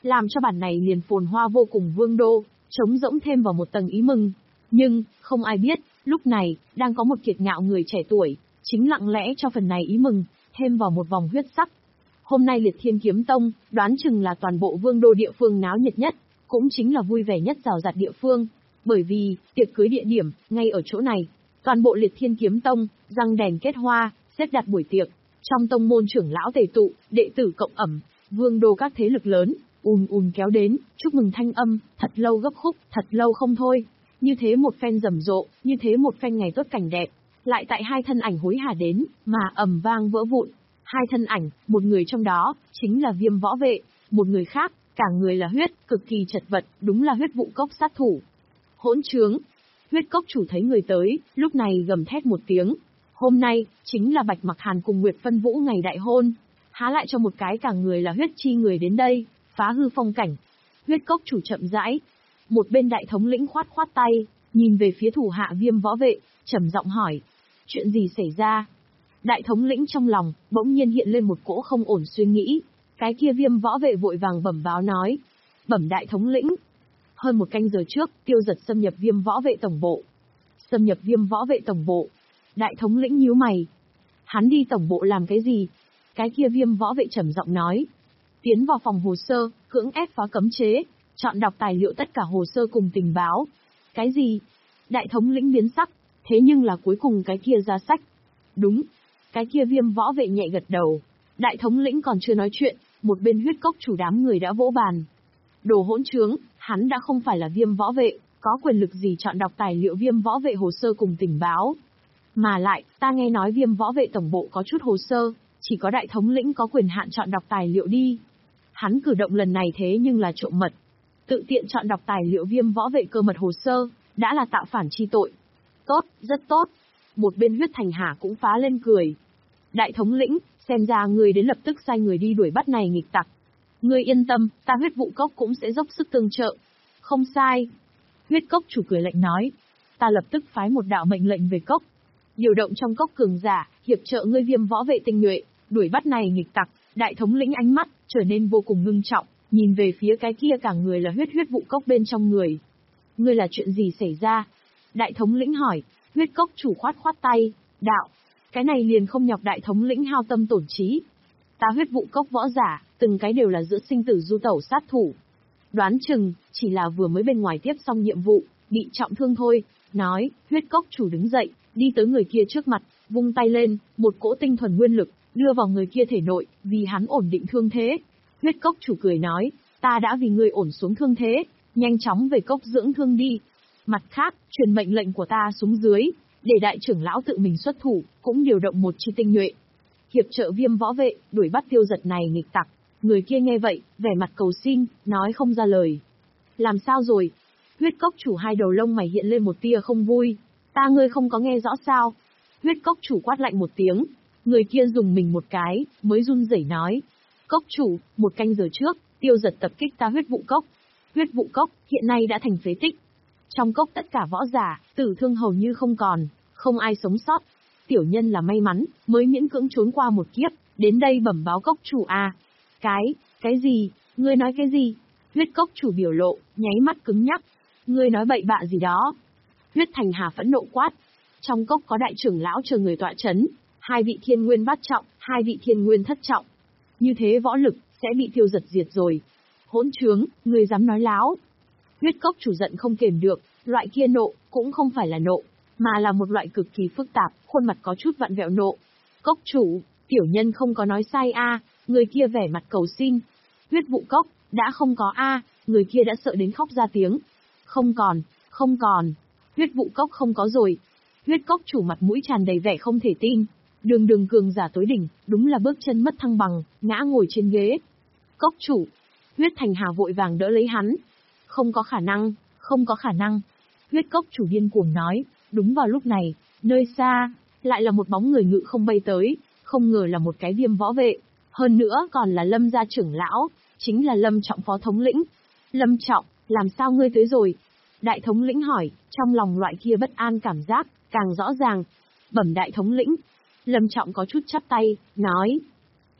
làm cho bản này liền phồn hoa vô cùng vương đô, trống rỗng thêm vào một tầng ý mừng. Nhưng, không ai biết, lúc này, đang có một kiệt ngạo người trẻ tuổi, chính lặng lẽ cho phần này ý mừng, thêm vào một vòng huyết sắc. Hôm nay Liệt Thiên Kiếm Tông, đoán chừng là toàn bộ vương đô địa phương náo nhiệt nhất, cũng chính là vui vẻ nhất rào rạt địa phương, bởi vì, tiệc cưới địa điểm, ngay ở chỗ này. Toàn bộ Liệt Thiên Kiếm Tông, răng đèn kết hoa, xếp đặt buổi tiệc, trong tông môn trưởng lão tề tụ, đệ tử cộng ẩm, vương đô các thế lực lớn, ùn ùn kéo đến, chúc mừng thanh âm, thật lâu gấp khúc, thật lâu không thôi. Như thế một phen rầm rộ, như thế một phen ngày tốt cảnh đẹp, lại tại hai thân ảnh hối hả đến, mà ầm vang vỡ vụn. Hai thân ảnh, một người trong đó, chính là Viêm Võ Vệ, một người khác, cả người là huyết, cực kỳ chật vật, đúng là huyết vụ cốc sát thủ. Hỗn trướng! Huyết cốc chủ thấy người tới, lúc này gầm thét một tiếng. Hôm nay, chính là Bạch Mặc Hàn cùng Nguyệt Phân Vũ ngày đại hôn. Há lại cho một cái cả người là huyết chi người đến đây, phá hư phong cảnh. Huyết cốc chủ chậm rãi. Một bên đại thống lĩnh khoát khoát tay, nhìn về phía thủ hạ Viêm Võ Vệ, trầm giọng hỏi. Chuyện gì xảy ra? Đại thống lĩnh trong lòng, bỗng nhiên hiện lên một cỗ không ổn suy nghĩ. Cái kia Viêm Võ Vệ vội vàng bẩm báo nói. Bẩm đại thống lĩnh. Hơn một canh giờ trước, Tiêu Giật xâm nhập Viêm Võ Vệ tổng bộ. Xâm nhập Viêm Võ Vệ tổng bộ. Đại thống lĩnh nhíu mày. Hắn đi tổng bộ làm cái gì? Cái kia Viêm Võ Vệ trầm giọng nói. Tiến vào phòng hồ sơ, cưỡng ép phá cấm chế, chọn đọc tài liệu tất cả hồ sơ cùng tình báo. Cái gì? Đại thống lĩnh biến sắc, thế nhưng là cuối cùng cái kia ra sách. Đúng. Cái kia Viêm Võ Vệ nhẹ gật đầu. Đại thống lĩnh còn chưa nói chuyện, một bên huyết cốc chủ đám người đã vỗ bàn. Đồ hỗn trướng, hắn đã không phải là Viêm Võ Vệ, có quyền lực gì chọn đọc tài liệu Viêm Võ Vệ hồ sơ cùng tình báo. Mà lại, ta nghe nói Viêm Võ Vệ tổng bộ có chút hồ sơ, chỉ có đại thống lĩnh có quyền hạn chọn đọc tài liệu đi. Hắn cử động lần này thế nhưng là trộm mật. Tự tiện chọn đọc tài liệu Viêm Võ Vệ cơ mật hồ sơ, đã là tạo phản chi tội. Tốt, rất tốt. Một bên huyết thành hà cũng phá lên cười. Đại thống lĩnh, xem ra người đến lập tức sai người đi đuổi bắt này nghịch tặc. Ngươi yên tâm, ta huyết vụ cốc cũng sẽ dốc sức tương trợ. Không sai. Huyết cốc chủ cười lạnh nói. Ta lập tức phái một đạo mệnh lệnh về cốc. Điều động trong cốc cường giả, hiệp trợ ngươi Viêm Võ Vệ tinh nhuệ, đuổi bắt này nghịch tặc. Đại thống lĩnh ánh mắt, trở nên vô cùng ngưng trọng, nhìn về phía cái kia cả người là huyết huyết vụ cốc bên trong người. Ngươi là chuyện gì xảy ra? Đại thống lĩnh hỏi. Huyết cốc chủ khoát khoát tay. Đạo. Cái này liền không nhọc đại thống lĩnh hao tâm tổn trí. Ta huyết vụ cốc võ giả, từng cái đều là giữa sinh tử du tẩu sát thủ. Đoán chừng, chỉ là vừa mới bên ngoài tiếp xong nhiệm vụ, bị trọng thương thôi. Nói, huyết cốc chủ đứng dậy, đi tới người kia trước mặt, vung tay lên, một cỗ tinh thuần nguyên lực, đưa vào người kia thể nội, vì hắn ổn định thương thế. Huyết cốc chủ cười nói, ta đã vì ngươi ổn xuống thương thế, nhanh chóng về cốc dưỡng thương đi. Mặt khác, truyền mệnh lệnh của ta xuống dưới, để đại trưởng lão tự mình xuất thủ, cũng điều động một chi tinh nhuệ. Hiệp trợ Viêm Võ Vệ, đuổi bắt Tiêu Giật này nghịch tặc. Người kia nghe vậy, vẻ mặt cầu xin, nói không ra lời. Làm sao rồi? Huyết cốc chủ hai đầu lông mày hiện lên một tia không vui. Ta ngươi không có nghe rõ sao? Huyết cốc chủ quát lạnh một tiếng. Người kia dùng mình một cái, mới run rẩy nói. Cốc chủ, một canh giờ trước, Tiêu Giật tập kích ta huyết vụ cốc. Huyết vụ cốc, hiện nay đã thành phế tích. Trong cốc tất cả võ giả, tử thương hầu như không còn, không ai sống sót. Tiểu nhân là may mắn, mới miễn cưỡng trốn qua một kiếp, đến đây bẩm báo cốc chủ à. Cái, cái gì, ngươi nói cái gì? Huyết cốc chủ biểu lộ, nháy mắt cứng nhắc. Ngươi nói bậy bạ gì đó? Huyết thành hà phẫn nộ quát. Trong cốc có đại trưởng lão chờ người tọa chấn, hai vị thiên nguyên bát trọng, hai vị thiên nguyên thất trọng. Như thế võ lực, sẽ bị Tiêu Giật diệt rồi. Hỗn trướng, ngươi dám nói láo. Huyết cốc chủ giận không kềm được, loại kia nộ, cũng không phải là nộ, mà là một loại cực kỳ phức tạp, khuôn mặt có chút vặn vẹo nộ. Cốc chủ, tiểu nhân không có nói sai a, à, người kia vẻ mặt cầu xin. Huyết vụ cốc, đã không có a, à, người kia đã sợ đến khóc ra tiếng. Không còn, không còn, huyết vụ cốc không có rồi. Huyết cốc chủ mặt mũi tràn đầy vẻ không thể tin. Đường đường cường giả tối đỉnh, đúng là bước chân mất thăng bằng, ngã ngồi trên ghế. Cốc chủ, huyết thành hà vội vàng đỡ lấy hắn. Không có khả năng, không có khả năng. Huyết cốc chủ điên cuồng nói, đúng vào lúc này, nơi xa, lại là một bóng người ngự không bay tới, không ngờ là một cái Viêm Võ Vệ, hơn nữa còn là Lâm gia trưởng lão, chính là Lâm Trọng phó thống lĩnh. Lâm Trọng, làm sao ngươi tới rồi? Đại thống lĩnh hỏi, trong lòng loại kia bất an cảm giác, càng rõ ràng. Bẩm đại thống lĩnh. Lâm Trọng có chút chắp tay, nói.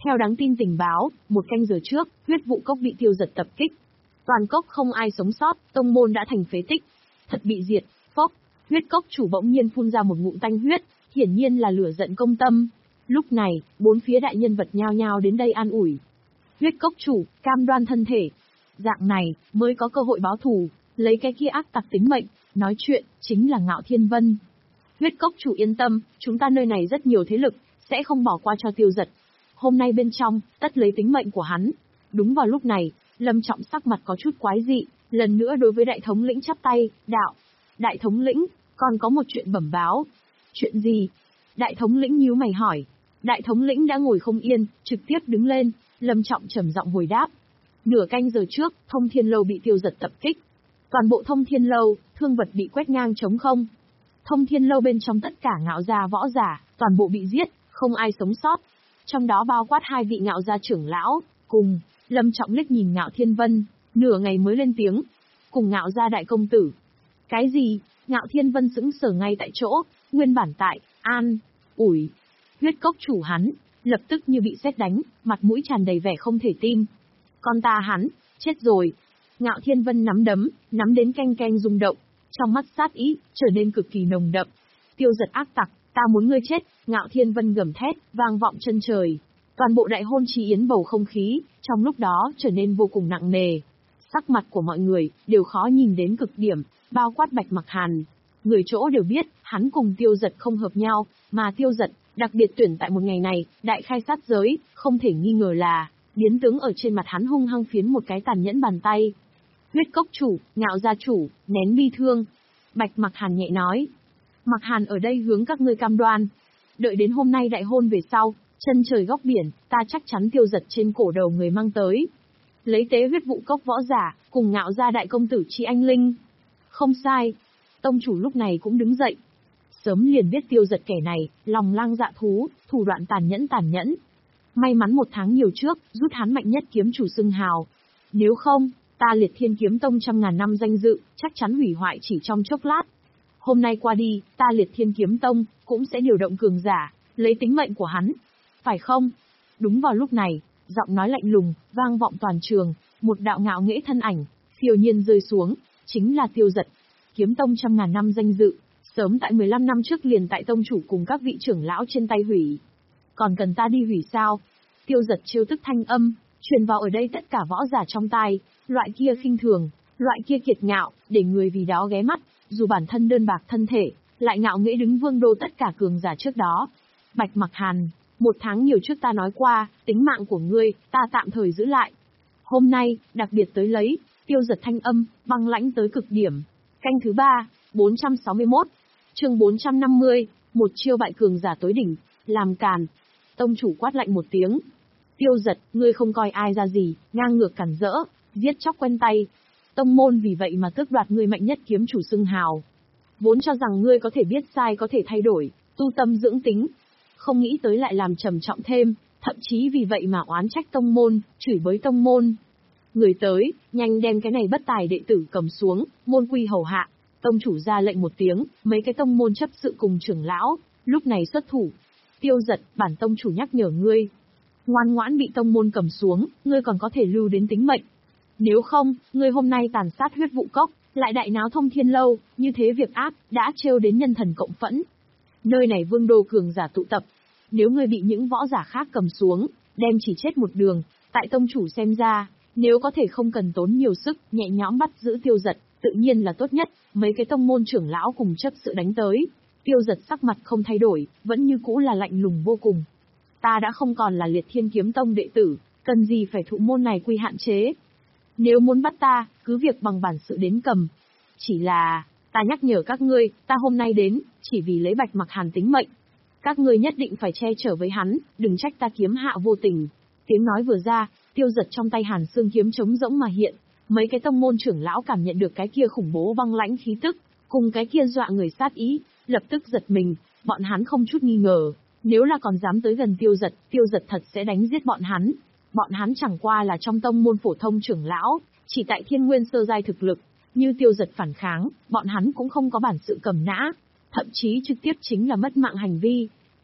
Theo đáng tin tình báo, một canh giờ trước, huyết vụ cốc bị tiêu giật tập kích. Toàn cốc không ai sống sót, tông môn đã thành phế tích. Thật bị diệt, phốc. Huyết cốc chủ bỗng nhiên phun ra một ngụm tanh huyết, hiển nhiên là lửa giận công tâm. Lúc này, bốn phía đại nhân vật nhao nhao đến đây an ủi. Huyết cốc chủ, cam đoan thân thể. Dạng này, mới có cơ hội báo thù, lấy cái kia ác tặc tính mệnh, nói chuyện, chính là Ngạo Thiên Vân. Huyết cốc chủ yên tâm, chúng ta nơi này rất nhiều thế lực, sẽ không bỏ qua cho tiêu giật. Hôm nay bên trong, tất lấy tính mệnh của hắn. Đúng vào lúc này, Lâm Trọng sắc mặt có chút quái dị, lần nữa đối với đại thống lĩnh chắp tay, đạo. Đại thống lĩnh, còn có một chuyện bẩm báo. Chuyện gì? Đại thống lĩnh nhíu mày hỏi. Đại thống lĩnh đã ngồi không yên, trực tiếp đứng lên, Lâm Trọng trầm giọng hồi đáp. Nửa canh giờ trước, Thông Thiên Lâu bị tiêu giật tập kích. Toàn bộ Thông Thiên Lâu, thương vật bị quét ngang trống không. Thông Thiên Lâu bên trong tất cả ngạo gia võ giả, toàn bộ bị giết, không ai sống sót. Trong đó bao quát hai vị ngạo gia trưởng lão, cùng, Lâm Trọng liếc nhìn Ngạo Thiên Vân, nửa ngày mới lên tiếng. Cùng ngạo gia đại công tử. Cái gì? Ngạo Thiên Vân sững sờ ngay tại chỗ, nguyên bản tại, an, ủi. Huyết cốc chủ hắn, lập tức như bị sét đánh, mặt mũi tràn đầy vẻ không thể tin. Con ta hắn, chết rồi. Ngạo Thiên Vân nắm đấm, nắm đến canh canh rung động, trong mắt sát ý, trở nên cực kỳ nồng đậm. Tiêu giật ác tặc, ta muốn ngươi chết, Ngạo Thiên Vân gầm thét, vang vọng chân trời. Toàn bộ đại hôn chi yến bầu không khí, trong lúc đó trở nên vô cùng nặng nề. Sắc mặt của mọi người, đều khó nhìn đến cực điểm, bao quát Bạch Mặc Hàn. Người chỗ đều biết, hắn cùng tiêu giật không hợp nhau, mà tiêu giật, đặc biệt tuyển tại một ngày này, đại khai sát giới, không thể nghi ngờ là, biến tướng ở trên mặt hắn hung hăng phiến một cái tàn nhẫn bàn tay. Huyết cốc chủ, ngạo gia chủ, nén bi thương. Bạch Mặc Hàn nhẹ nói. Mặc Hàn ở đây hướng các ngươi cam đoan. Đợi đến hôm nay đại hôn về sau, chân trời góc biển, ta chắc chắn tiêu giật trên cổ đầu người mang tới. Lấy tế huyết vụ cốc võ giả, cùng ngạo gia đại công tử Chi Anh Linh. Không sai. Tông chủ lúc này cũng đứng dậy. Sớm liền biết tiêu giật kẻ này, lòng lang dạ thú, thủ đoạn tàn nhẫn tàn nhẫn. May mắn một tháng nhiều trước, rút hắn mạnh nhất kiếm chủ xưng hào. Nếu không, ta Liệt Thiên Kiếm Tông trăm ngàn năm danh dự, chắc chắn hủy hoại chỉ trong chốc lát. Hôm nay qua đi, ta Liệt Thiên Kiếm Tông, cũng sẽ điều động cường giả, lấy tính mệnh của hắn. Phải không? Đúng vào lúc này, giọng nói lạnh lùng, vang vọng toàn trường, một đạo ngạo nghễ thân ảnh, phiêu nhiên rơi xuống, chính là tiêu giật. Kiếm Tông trăm ngàn năm danh dự, sớm tại mười lăm năm trước liền tại tông chủ cùng các vị trưởng lão trên tay hủy. Còn cần ta đi hủy sao? Tiêu giật chiêu tức thanh âm, truyền vào ở đây tất cả võ giả trong tai, loại kia khinh thường, loại kia kiệt ngạo, để người vì đó ghé mắt, dù bản thân đơn bạc thân thể, lại ngạo nghễ đứng vương đô tất cả cường giả trước đó. Bạch Mặc Hàn, một tháng nhiều trước ta nói qua, tính mạng của ngươi, ta tạm thời giữ lại. Hôm nay, đặc biệt tới lấy, tiêu giật thanh âm, băng lãnh tới cực điểm. Canh thứ ba, bốn trăm sáu mươi mốt, chương bốn trăm năm mươi, một chiêu bại cường giả tối đỉnh, làm càn. Tông chủ quát lạnh một tiếng. Tiêu giật, ngươi không coi ai ra gì, ngang ngược cản rỡ, giết chóc quen tay. Tông môn vì vậy mà tước đoạt ngươi mạnh nhất kiếm chủ xưng hào. Vốn cho rằng ngươi có thể biết sai có thể thay đổi, tu tâm dưỡng tính. Không nghĩ tới lại làm trầm trọng thêm, thậm chí vì vậy mà oán trách tông môn, chửi bới tông môn. Người tới, nhanh đem cái này bất tài đệ tử cầm xuống, môn quy hầu hạ. Tông chủ ra lệnh một tiếng, mấy cái tông môn chấp sự cùng trưởng lão, lúc này xuất thủ. Tiêu giật, bản tông chủ nhắc nhở ngươi. Ngoan ngoãn bị tông môn cầm xuống, ngươi còn có thể lưu đến tính mệnh. Nếu không, ngươi hôm nay tàn sát huyết vụ cốc, lại đại náo Thông Thiên Lâu, như thế việc ác, đã trêu đến nhân thần cộng phẫn. Nơi này vương đô cường giả tụ tập. Nếu ngươi bị những võ giả khác cầm xuống, đem chỉ chết một đường, tại tông chủ xem ra, nếu có thể không cần tốn nhiều sức, nhẹ nhõm bắt giữ tiêu giật, tự nhiên là tốt nhất. Mấy cái tông môn trưởng lão cùng chấp sự đánh tới. Tiêu giật sắc mặt không thay đổi, vẫn như cũ là lạnh lùng vô cùng. Ta đã không còn là Liệt Thiên Kiếm Tông đệ tử, cần gì phải thụ môn này quy hạn chế. Nếu muốn bắt ta, cứ việc bằng bản sự đến cầm. Chỉ là, ta nhắc nhở các ngươi, ta hôm nay đến, chỉ vì lấy Bạch Mặc Hàn tính mệnh. Các ngươi nhất định phải che chở với hắn, đừng trách ta kiếm hạ vô tình. Tiếng nói vừa ra, tiêu giật trong tay Hàn Xương kiếm trống rỗng mà hiện. Mấy cái tông môn trưởng lão cảm nhận được cái kia khủng bố băng lãnh khí tức, cùng cái kia dọa người sát ý, lập tức giật mình, bọn hắn không chút nghi ngờ. Nếu là còn dám tới gần tiêu giật, tiêu giật thật sẽ đánh giết bọn hắn. Bọn hắn chẳng qua là trong tông môn phổ thông trưởng lão, chỉ tại thiên nguyên sơ giai thực lực. Như tiêu giật phản kháng, bọn hắn cũng không có bản sự cầm nã. Thậm chí trực tiếp chính là mất mạng hành vi.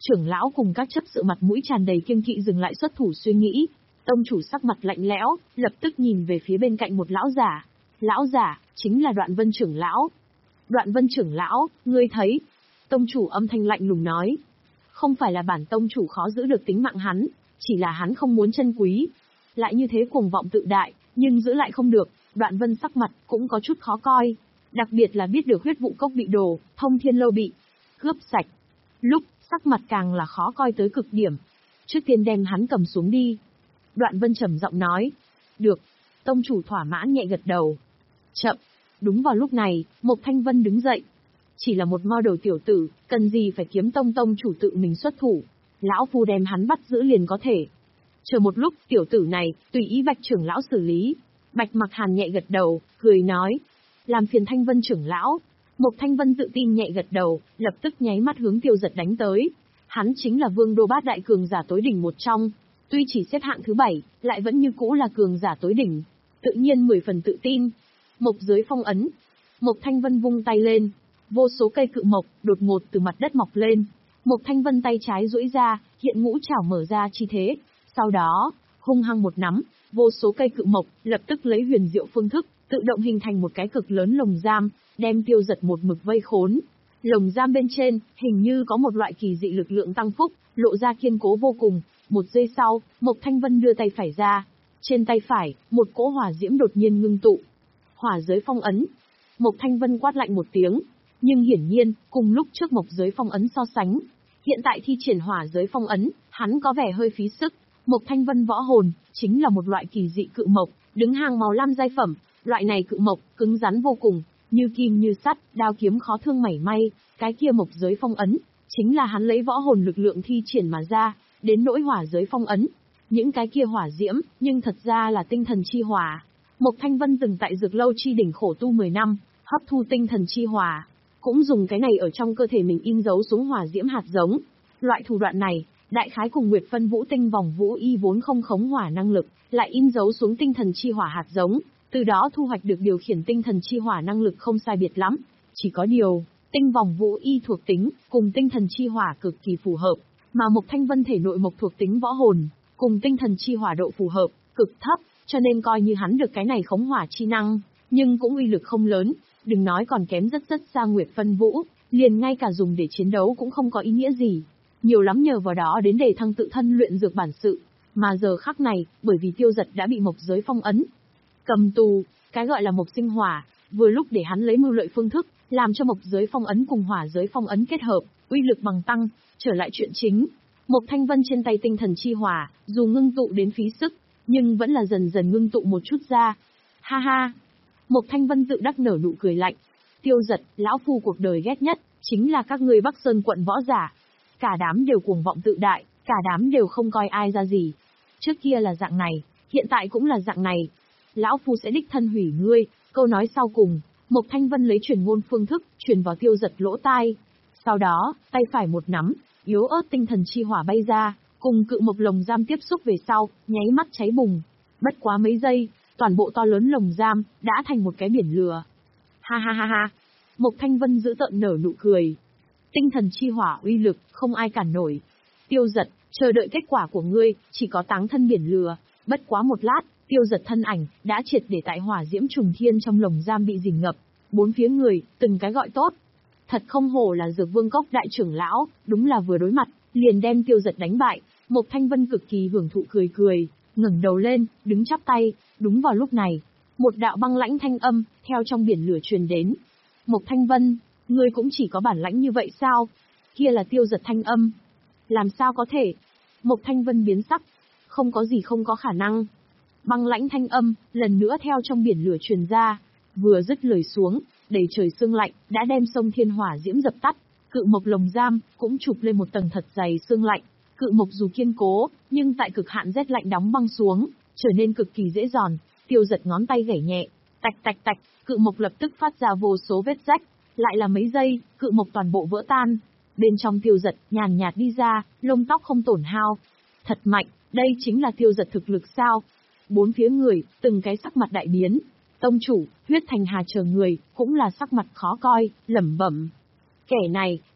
Trưởng lão cùng các chấp sự mặt mũi tràn đầy kiêng kỵ dừng lại xuất thủ suy nghĩ. Tông chủ sắc mặt lạnh lẽo, lập tức nhìn về phía bên cạnh một lão giả. Lão giả, chính là Đoạn Vân trưởng lão. Đoạn Vân trưởng lão, ngươi thấy. Tông chủ âm thanh lạnh lùng nói. Không phải là bản tông chủ khó giữ được tính mạng hắn, chỉ là hắn không muốn chân quý. Lại như thế cuồng vọng tự đại, nhưng giữ lại không được, Đoạn Vân sắc mặt cũng có chút khó coi. Đặc biệt là biết được huyết vụ cốc bị đồ, thông thiên lâu bị cướp sạch. Lúc, sắc mặt càng là khó coi tới cực điểm. Trước tiên đem hắn cầm xuống đi. Đoạn Vân trầm giọng nói. Được. Tông chủ thỏa mãn nhẹ gật đầu. Chậm. Đúng vào lúc này, Mộc Thanh Vân đứng dậy. Chỉ là một mo đầu tiểu tử, cần gì phải kiếm tông tông chủ tự mình xuất thủ. Lão phu đem hắn bắt giữ liền có thể. Chờ một lúc, tiểu tử này, tùy ý Bạch trưởng lão xử lý. Bạch Mặc Hàn nhẹ gật đầu, cười nói. Làm phiền Thanh Vân trưởng lão. Mộc Thanh Vân tự tin nhẹ gật đầu, lập tức nháy mắt hướng Tiêu Giật đánh tới. Hắn chính là vương đô bát đại cường giả tối đỉnh một trong. Tuy chỉ xếp hạng thứ bảy, lại vẫn như cũ là cường giả tối đỉnh. Tự nhiên mười phần tự tin. Mộc giới phong ấn. Mộc Thanh Vân vung tay lên. Vô số cây cự mộc, đột ngột từ mặt đất mọc lên. Mộc Thanh Vân tay trái duỗi ra, hiện ngũ trảo mở ra chi thế. Sau đó, hung hăng một nắm, vô số cây cự mộc, lập tức lấy huyền diệu phương thức, tự động hình thành một cái cực lớn lồng giam, đem Tiêu Giật một mực vây khốn. Lồng giam bên trên, hình như có một loại kỳ dị lực lượng tăng phúc, lộ ra kiên cố vô cùng. Một giây sau, Mộc Thanh Vân đưa tay phải ra. Trên tay phải, một cỗ hỏa diễm đột nhiên ngưng tụ. Hỏa giới phong ấn. Mộc Thanh Vân quát lạnh một tiếng. Nhưng hiển nhiên, cùng lúc trước mộc giới phong ấn so sánh, hiện tại thi triển hỏa giới phong ấn, hắn có vẻ hơi phí sức. Mộc Thanh Vân võ hồn, chính là một loại kỳ dị cự mộc, đứng hàng màu lam giai phẩm. Loại này cự mộc, cứng rắn vô cùng, như kim như sắt, đao kiếm khó thương mảy may. Cái kia mộc giới phong ấn, chính là hắn lấy võ hồn lực lượng thi triển mà ra. Đến nỗi hỏa giới phong ấn, những cái kia hỏa diễm, nhưng thật ra là tinh thần chi hỏa. Mộc Thanh Vân từng tại Dược Lâu chi đỉnh khổ tu mười năm, hấp thu tinh thần chi hỏa, cũng dùng cái này ở trong cơ thể mình in dấu xuống hỏa diễm hạt giống. Loại thủ đoạn này, đại khái cùng Nguyệt Phân Vũ Tinh Vòng Vũ Y vốn không khống hỏa năng lực, lại in dấu xuống tinh thần chi hỏa hạt giống, từ đó thu hoạch được điều khiển tinh thần chi hỏa năng lực không sai biệt lắm. Chỉ có điều, Tinh Vòng Vũ Y thuộc tính cùng tinh thần chi hỏa cực kỳ phù hợp, mà Mộc Thanh Vân thể nội mộc thuộc tính võ hồn, cùng tinh thần chi hỏa độ phù hợp cực thấp, cho nên coi như hắn được cái này khống hỏa chi năng, nhưng cũng uy lực không lớn, đừng nói còn kém rất rất xa Nguyệt Phân Vũ, liền ngay cả dùng để chiến đấu cũng không có ý nghĩa gì. Nhiều lắm nhờ vào đó đến để thăng tự thân luyện dược bản sự, mà giờ khắc này, bởi vì Tiêu Giật đã bị mộc giới phong ấn, cầm tù, cái gọi là mộc sinh hỏa, vừa lúc để hắn lấy mưu lợi phương thức, làm cho mộc giới phong ấn cùng hỏa giới phong ấn kết hợp, uy lực bằng tăng. Trở lại chuyện chính, Mộc Thanh Vân trên tay tinh thần chi hỏa, dù ngưng tụ đến phí sức, nhưng vẫn là dần dần ngưng tụ một chút ra. Ha ha! Mộc Thanh Vân tự đắc nở nụ cười lạnh. Tiêu Giật, lão phu cuộc đời ghét nhất, chính là các ngươi Bắc Sơn quận võ giả. Cả đám đều cuồng vọng tự đại, cả đám đều không coi ai ra gì. Trước kia là dạng này, hiện tại cũng là dạng này. Lão phu sẽ đích thân hủy ngươi. Câu nói sau cùng, Mộc Thanh Vân lấy truyền ngôn phương thức, truyền vào Tiêu Giật lỗ tai. Sau đó, tay phải một nắm, yếu ớt tinh thần chi hỏa bay ra, cùng cự mộc lồng giam tiếp xúc về sau, nháy mắt cháy bùng. Bất quá mấy giây, toàn bộ to lớn lồng giam đã thành một cái biển lửa. Ha ha ha ha. Mộc Thanh Vân giữ tợn nở nụ cười. Tinh thần chi hỏa uy lực, không ai cản nổi. Tiêu Giật, chờ đợi kết quả của ngươi, chỉ có táng thân biển lửa. Bất quá một lát, Tiêu Giật thân ảnh đã triệt để tại hỏa diễm trùng thiên trong lồng giam bị rình ngập. Bốn phía người, từng cái gọi tốt. Thật không hổ là Dược Vương Cốc đại trưởng lão, đúng là vừa đối mặt, liền đem Tiêu Giật đánh bại. Mộc Thanh Vân cực kỳ hưởng thụ cười cười, ngẩng đầu lên, đứng chắp tay. Đúng vào lúc này, một đạo băng lãnh thanh âm theo trong biển lửa truyền đến. Mộc Thanh Vân, ngươi cũng chỉ có bản lãnh như vậy sao? Kia là Tiêu Giật thanh âm. Làm sao có thể? Mộc Thanh Vân biến sắc. Không có gì không có khả năng. Băng lãnh thanh âm lần nữa theo trong biển lửa truyền ra, vừa dứt lời xuống, đầy trời sương lạnh đã đem sông thiên hỏa diễm dập tắt. Cự mộc lồng giam cũng chụp lên một tầng thật dày sương lạnh. Cự mộc dù kiên cố, nhưng tại cực hạn rét lạnh đóng băng xuống, trở nên cực kỳ dễ giòn. Tiêu Giật ngón tay gảy nhẹ, tạch tạch tạch, cự mộc lập tức phát ra vô số vết rách. Lại là mấy giây, cự mộc toàn bộ vỡ tan. Bên trong Tiêu Giật nhàn nhạt đi ra, lông tóc không tổn hao. Thật mạnh, đây chính là Tiêu Giật thực lực sao? Bốn phía người, từng cái sắc mặt đại biến. Tông chủ, Huyết Thành Hà chờ người, cũng là sắc mặt khó coi, lẩm bẩm. Kẻ này,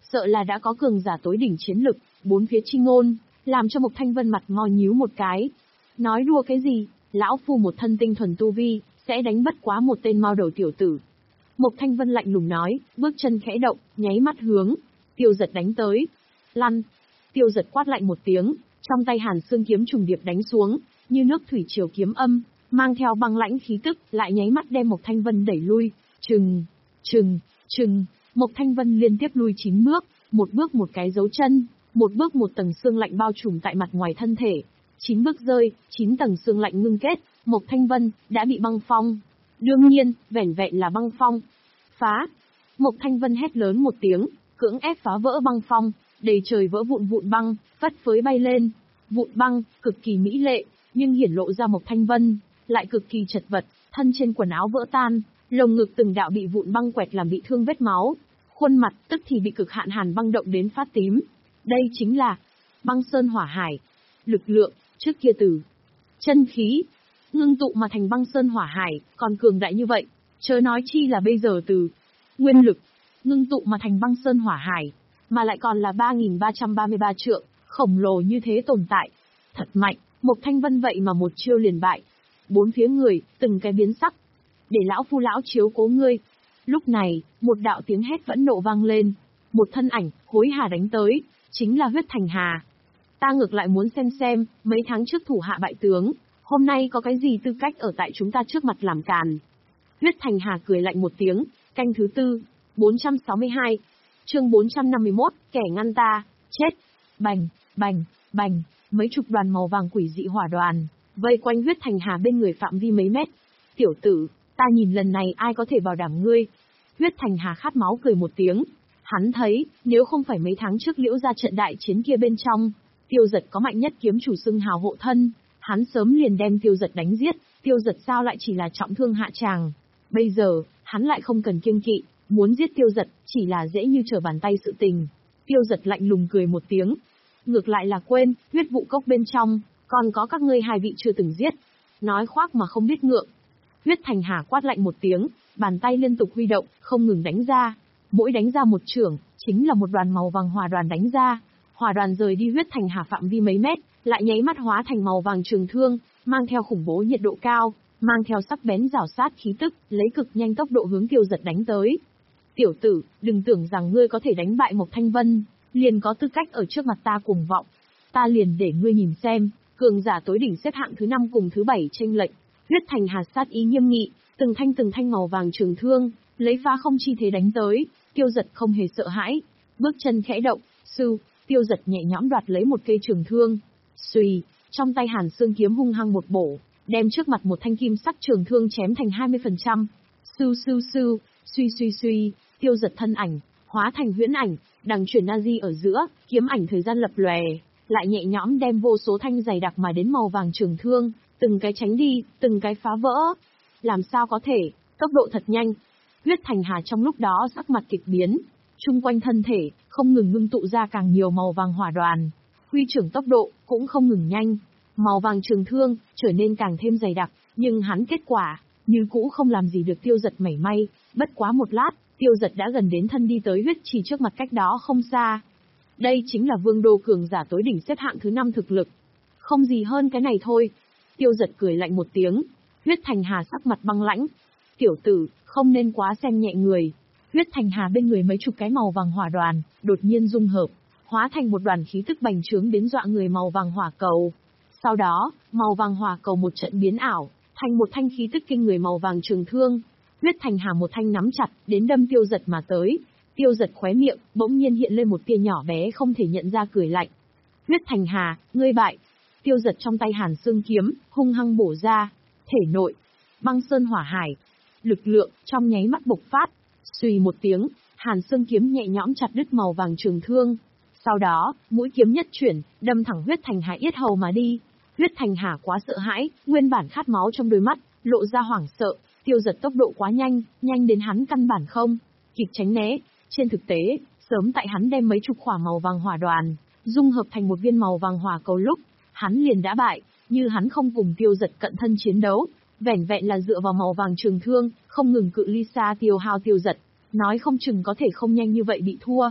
sợ là đã có cường giả tối đỉnh chiến lực, bốn phía chi ngôn, làm cho Mộc Thanh Vân mặt ngò nhíu một cái. Nói đùa cái gì, lão phu một thân tinh thuần tu vi, sẽ đánh bất quá một tên mao đầu tiểu tử. Mộc Thanh Vân lạnh lùng nói, bước chân khẽ động, nháy mắt hướng Tiêu Dật đánh tới. Lăn! Tiêu Dật quát lạnh một tiếng, trong tay Hàn Xương kiếm trùng điệp đánh xuống, như nước thủy triều kiếm âm, mang theo băng lãnh khí tức, lại nháy mắt đem Mộc Thanh Vân đẩy lui. Trừng, trừng, trừng, Mộc Thanh Vân liên tiếp lui chín bước, một bước một cái dấu chân, một bước một tầng xương lạnh bao trùm tại mặt ngoài thân thể. Chín bước rơi, chín tầng xương lạnh ngưng kết, Mộc Thanh Vân đã bị băng phong. Đương nhiên, vẻn vẹn là băng phong. Phá! Mộc Thanh Vân hét lớn một tiếng, cưỡng ép phá vỡ băng phong, đầy trời vỡ vụn vụn băng, phất phới bay lên. Vụn băng, cực kỳ mỹ lệ, nhưng hiển lộ ra Mộc Thanh Vân, lại cực kỳ chật vật, thân trên quần áo vỡ tan, lồng ngực từng đạo bị vụn băng quẹt làm bị thương vết máu. Khuôn mặt, tức thì bị cực hạn hàn băng động đến phát tím. Đây chính là băng sơn hỏa hải. Lực lượng, trước kia từ chân khí, ngưng tụ mà thành băng sơn hỏa hải, còn cường đại như vậy. Chớ nói chi là bây giờ từ nguyên lực, ngưng tụ mà thành băng sơn hỏa hải, mà lại còn là ba nghìn ba trăm ba mươi ba trượng, khổng lồ như thế tồn tại. Thật mạnh, Mộc Thanh Vân vậy mà một chiêu liền bại. Bốn phía người, từng cái biến sắc. Để lão phu lão chiếu cố ngươi. Lúc này, một đạo tiếng hét vẫn nộ vang lên. Một thân ảnh, hối hà đánh tới, chính là Huyết Thành Hà. Ta ngược lại muốn xem xem, mấy tháng trước thủ hạ bại tướng, hôm nay có cái gì tư cách ở tại chúng ta trước mặt làm càn. Huyết Thành Hà cười lạnh một tiếng, canh thứ tư, bốn trăm sáu mươi hai, chương bốn trăm năm mươi mốt, kẻ ngăn ta, chết. Bành, bành, bành, mấy chục đoàn màu vàng quỷ dị hỏa đoàn, vây quanh Huyết Thành Hà bên người phạm vi mấy mét. Tiểu tử, ta nhìn lần này ai có thể bảo đảm ngươi. Huyết Thành Hà khát máu cười một tiếng. Hắn thấy, nếu không phải mấy tháng trước liễu ra trận đại chiến kia bên trong, Tiêu Dật có mạnh nhất kiếm chủ xưng hào hộ thân, hắn sớm liền đem Tiêu Dật đánh giết. Tiêu Dật sao lại chỉ là trọng thương hạ tràng. Bây giờ, hắn lại không cần kiêng kỵ, muốn giết Tiêu Dật, chỉ là dễ như trở bàn tay sự tình. Tiêu Dật lạnh lùng cười một tiếng. Ngược lại là quên, huyết vụ cốc bên trong, còn có các ngươi hai vị chưa từng giết. Nói khoác mà không biết ngượng. Huyết Thành Hà quát lạnh một tiếng, bàn tay liên tục huy động, không ngừng đánh ra. Mỗi đánh ra một chưởng, chính là một đoàn màu vàng hỏa đoàn đánh ra. Hỏa đoàn rời đi Huyết Thành Hà phạm vi mấy mét, lại nháy mắt hóa thành màu vàng trường thương, mang theo khủng bố nhiệt độ cao, mang theo sắc bén rảo sát khí tức, lấy cực nhanh tốc độ hướng Tiêu Dật đánh tới. Tiểu tử, đừng tưởng rằng ngươi có thể đánh bại Mộc Thanh Vân, liền có tư cách ở trước mặt ta cuồng vọng. Ta liền để ngươi nhìn xem, cường giả tối đỉnh xếp hạng thứ năm cùng thứ bảy chênh lệch. Huyết Thành Hà sát ý nghiêm nghị, từng thanh từng thanh màu vàng trường thương, lấy phá không chi thế đánh tới. Tiêu Dật không hề sợ hãi, bước chân khẽ động, sư, Tiêu Dật nhẹ nhõm đoạt lấy một cây trường thương. Xùy, trong tay Hàn Xương kiếm hung hăng một bổ, đem trước mặt một thanh kim sắc trường thương chém thành hai mươi phần trăm. Sư sư sư, suy suy suy, Tiêu Dật thân ảnh, hóa thành huyễn ảnh, đằng chuyển Nazi ở giữa, kiếm ảnh thời gian lập lòe, lại nhẹ nhõm đem vô số thanh dày đặc mà đến màu vàng trường thương, từng cái tránh đi, từng cái phá vỡ. Làm sao có thể, tốc độ thật nhanh. Huyết Thành Hà trong lúc đó sắc mặt kịch biến, chung quanh thân thể, không ngừng ngưng tụ ra càng nhiều màu vàng hỏa đoàn. Huy trưởng tốc độ, cũng không ngừng nhanh. Màu vàng trường thương, trở nên càng thêm dày đặc, nhưng hắn kết quả, như cũ không làm gì được Tiêu Dật mảy may. Bất quá một lát, Tiêu Dật đã gần đến thân đi tới huyết trì trước mặt cách đó không xa. Đây chính là vương đô cường giả tối đỉnh xếp hạng thứ năm thực lực. Không gì hơn cái này thôi. Tiêu Dật cười lạnh một tiếng. Huyết Thành Hà sắc mặt băng lãnh. Tiểu tử, không nên quá xem nhẹ người. Huyết Thành Hà bên người mấy chục cái màu vàng hỏa đoàn, đột nhiên dung hợp, hóa thành một đoàn khí tức bành trướng đến dọa người màu vàng hỏa cầu. Sau đó, màu vàng hỏa cầu một trận biến ảo, thành một thanh khí tức kinh người màu vàng trường thương. Huyết Thành Hà một thanh nắm chặt, đến đâm Tiêu Dật mà tới. Tiêu Dật khóe miệng, bỗng nhiên hiện lên một tia nhỏ bé không thể nhận ra cười lạnh. Huyết Thành Hà, ngươi bại. Tiêu Dật trong tay Hàn Xương kiếm, hung hăng bổ ra. Thể nội, băng sơn hỏa hải, lực lượng trong nháy mắt bộc phát. Xùy một tiếng, Hàn Xương kiếm nhẹ nhõm chặt đứt màu vàng trường thương. Sau đó, mũi kiếm nhất chuyển, đâm thẳng Huyết Thành Hà yết hầu mà đi. Huyết Thành Hà quá sợ hãi, nguyên bản khát máu trong đôi mắt, lộ ra hoảng sợ. Tiêu Dật tốc độ quá nhanh, nhanh đến hắn căn bản không kịp tránh né. Trên thực tế, sớm tại hắn đem mấy chục quả màu vàng hỏa đoàn dung hợp thành một viên màu vàng hỏa cầu lúc, hắn liền đã bại. Như hắn không cùng Tiêu Dật cận thân chiến đấu, vẻn vẹn là dựa vào màu vàng trường thương, không ngừng cự ly xa tiêu hao Tiêu Dật, nói không chừng có thể không nhanh như vậy bị thua.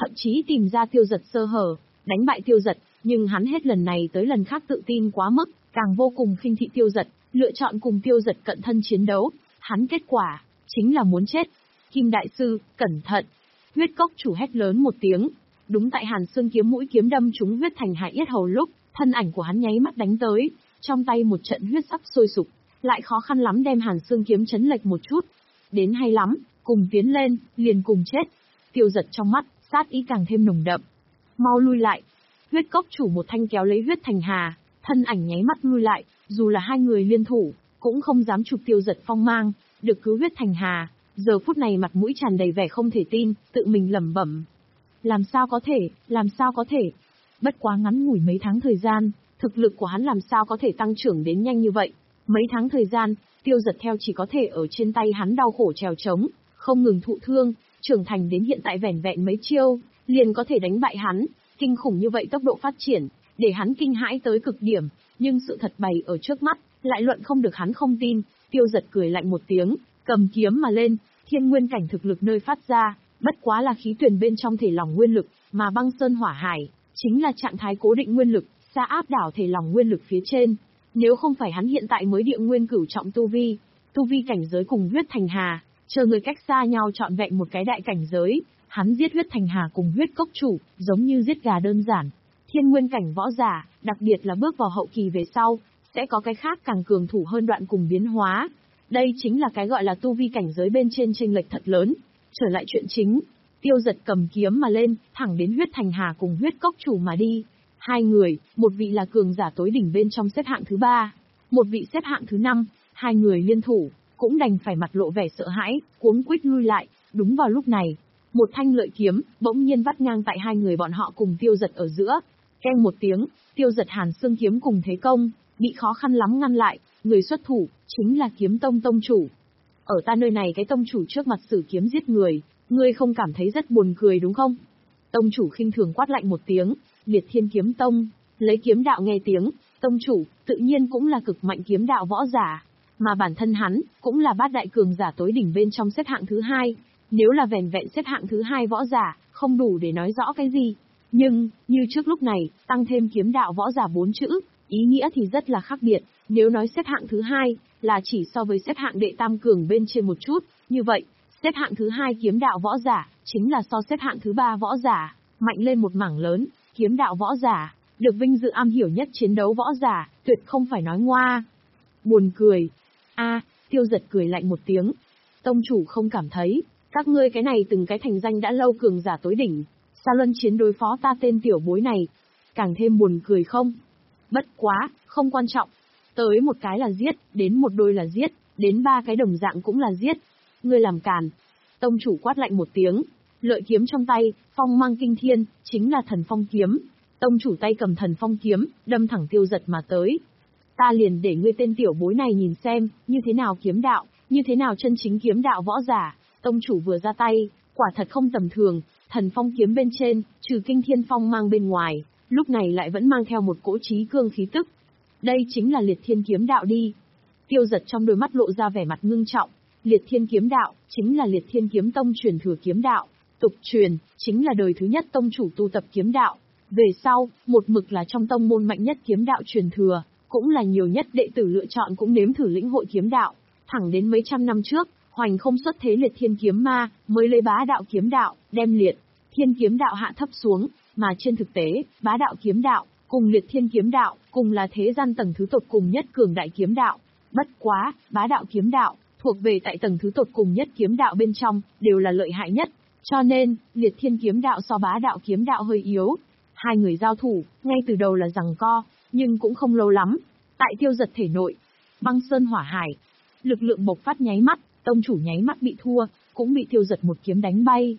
thậm chí tìm ra Tiêu Dật sơ hở, đánh bại Tiêu Dật, nhưng hắn hết lần này tới lần khác tự tin quá mức, càng vô cùng khinh thị Tiêu Dật, lựa chọn cùng Tiêu Dật cận thân chiến đấu, hắn kết quả chính là muốn chết. Kim đại sư, cẩn thận! Huyết cốc chủ hét lớn một tiếng, đúng tại Hàn Xương kiếm mũi kiếm đâm trúng huyết thành hải yết hầu lúc, thân ảnh của hắn nháy mắt đánh tới, trong tay một trận huyết sắc sôi sục, lại khó khăn lắm đem Hàn Xương kiếm chấn lệch một chút. Đến hay lắm, cùng tiến lên, liền cùng chết. Tiêu Dật trong mắt, sát ý càng thêm nồng đậm. Mau lui lại! Huyết cốc chủ một thanh kéo lấy huyết thành hà, thân ảnh nháy mắt lui lại, dù là hai người liên thủ, cũng không dám chụp Tiêu Dật phong mang, được cứu huyết thành hà. Giờ phút này mặt mũi tràn đầy vẻ không thể tin, tự mình lẩm bẩm. Làm sao có thể, làm sao có thể? Bất quá ngắn ngủi mấy tháng thời gian, thực lực của hắn làm sao có thể tăng trưởng đến nhanh như vậy? Mấy tháng thời gian, Tiêu Dật theo chỉ có thể ở trên tay hắn đau khổ trèo trống, không ngừng thụ thương, trưởng thành đến hiện tại vẻn vẹn mấy chiêu, liền có thể đánh bại hắn. Kinh khủng như vậy tốc độ phát triển, để hắn kinh hãi tới cực điểm, nhưng sự thật bày ở trước mắt, lại luận không được hắn không tin. Tiêu Dật cười lạnh một tiếng, cầm kiếm mà lên, thiên nguyên cảnh thực lực nơi phát ra, bất quá là khí tuyển bên trong thể lỏng nguyên lực, mà băng sơn hỏa hải, chính là trạng thái cố định nguyên lực, xa áp đảo thể lỏng nguyên lực phía trên. Nếu không phải hắn hiện tại mới địa nguyên cửu trọng tu vi, tu vi cảnh giới cùng huyết thành hà, chờ người cách xa nhau trọn vẹn một cái đại cảnh giới, hắn giết huyết thành hà cùng huyết cốc chủ, giống như giết gà đơn giản. Thiên nguyên cảnh võ giả, đặc biệt là bước vào hậu kỳ về sau, sẽ có cái khác càng cường thủ hơn đoạn cùng biến hóa. Đây chính là cái gọi là tu vi cảnh giới bên trên chênh lệch thật lớn. Trở lại chuyện chính, Tiêu Dật cầm kiếm mà lên, thẳng đến huyết thành hà cùng huyết cốc chủ mà đi. Hai người, một vị là cường giả tối đỉnh bên trong xếp hạng thứ ba, một vị xếp hạng thứ năm, hai người liên thủ, cũng đành phải mặt lộ vẻ sợ hãi, cuống quýt lui lại. Đúng vào lúc này, một thanh lợi kiếm bỗng nhiên vắt ngang tại hai người bọn họ cùng Tiêu Dật ở giữa. Keng một tiếng, Tiêu Dật Hàn Xương kiếm cùng thế công, bị khó khăn lắm ngăn lại. Người xuất thủ chính là Kiếm Tông tông chủ. Ở ta nơi này cái tông chủ trước mặt sử kiếm giết người, ngươi không cảm thấy rất buồn cười đúng không? Tông chủ khinh thường quát lạnh một tiếng. Liệt Thiên Kiếm Tông, lấy kiếm đạo nghe tiếng, tông chủ tự nhiên cũng là cực mạnh kiếm đạo võ giả, mà bản thân hắn cũng là bát đại cường giả tối đỉnh bên trong xếp hạng thứ hai. Nếu là vẻn vẹn xếp hạng thứ hai võ giả, không đủ để nói rõ cái gì. Nhưng, như trước lúc này, tăng thêm kiếm đạo võ giả bốn chữ, ý nghĩa thì rất là khác biệt. Nếu nói xếp hạng thứ hai, là chỉ so với xếp hạng đệ tam cường bên trên một chút, như vậy, xếp hạng thứ hai kiếm đạo võ giả, chính là so xếp hạng thứ ba võ giả, mạnh lên một mảng lớn. Kiếm đạo võ giả, được vinh dự am hiểu nhất chiến đấu võ giả, tuyệt không phải nói ngoa. Buồn cười. A, Tiêu Dật cười lạnh một tiếng. Tông chủ không cảm thấy, các ngươi cái này từng cái thành danh đã lâu cường giả tối đỉnh, sao luân chiến đối phó ta tên tiểu bối này, càng thêm buồn cười không? Bất quá, không quan trọng. Tới một cái là giết, đến một đôi là giết, đến ba cái đồng dạng cũng là giết. Ngươi làm càn. Tông chủ quát lạnh một tiếng. Lợi kiếm trong tay, phong mang kinh thiên, chính là thần phong kiếm. Tông chủ tay cầm thần phong kiếm, đâm thẳng Tiêu Dật mà tới. Ta liền để ngươi tên tiểu bối này nhìn xem, như thế nào kiếm đạo, như thế nào chân chính kiếm đạo võ giả. Tông chủ vừa ra tay, quả thật không tầm thường, thần phong kiếm bên trên, trừ kinh thiên phong mang bên ngoài, lúc này lại vẫn mang theo một cỗ trí cương khí tức. Đây chính là Liệt Thiên kiếm đạo đi. Tiêu Dật trong đôi mắt lộ ra vẻ mặt ngưng trọng. Liệt Thiên kiếm đạo, chính là Liệt Thiên kiếm tông truyền thừa kiếm đạo. Tục truyền, chính là đời thứ nhất tông chủ tu tập kiếm đạo. Về sau, một mực là trong tông môn mạnh nhất kiếm đạo truyền thừa, cũng là nhiều nhất đệ tử lựa chọn cũng nếm thử lĩnh hội kiếm đạo. Thẳng đến mấy trăm năm trước, Hoành không xuất thế Liệt Thiên kiếm ma, mới lấy bá đạo kiếm đạo, đem Liệt Thiên kiếm đạo hạ thấp xuống, mà trên thực tế, bá đạo kiếm đạo, cùng Liệt Thiên kiếm đạo, cùng là thế gian tầng thứ tột cùng nhất cường đại kiếm đạo. Bất quá, bá đạo kiếm đạo, thuộc về tại tầng thứ tột cùng nhất kiếm đạo bên trong, đều là lợi hại nhất. Cho nên, Liệt Thiên kiếm đạo so bá đạo kiếm đạo hơi yếu. Hai người giao thủ, ngay từ đầu là giằng co, nhưng cũng không lâu lắm. Tại Tiêu Dật thể nội, băng sơn hỏa hải, lực lượng bộc phát nháy mắt, tông chủ nháy mắt bị thua, cũng bị Tiêu Dật một kiếm đánh bay.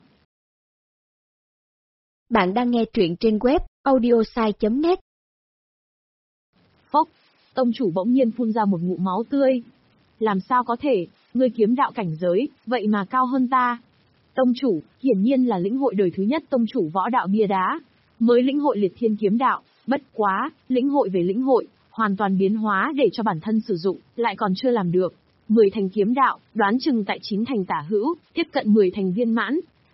Bạn đang nghe truyện trên web audiosai chấm net. Phốc, tông chủ bỗng nhiên phun ra một ngụm máu tươi. Làm sao có thể, ngươi kiếm đạo cảnh giới, vậy mà cao hơn ta. Tông chủ, hiển nhiên là lĩnh hội đời thứ nhất tông chủ võ đạo bia đá, mới lĩnh hội Liệt Thiên kiếm đạo, bất quá, lĩnh hội về lĩnh hội, hoàn toàn biến hóa để cho bản thân sử dụng, lại còn chưa làm được. Mười thành kiếm đạo, đoán chừng tại chín thành tả hữu, tiếp cận mười thành viên mãn.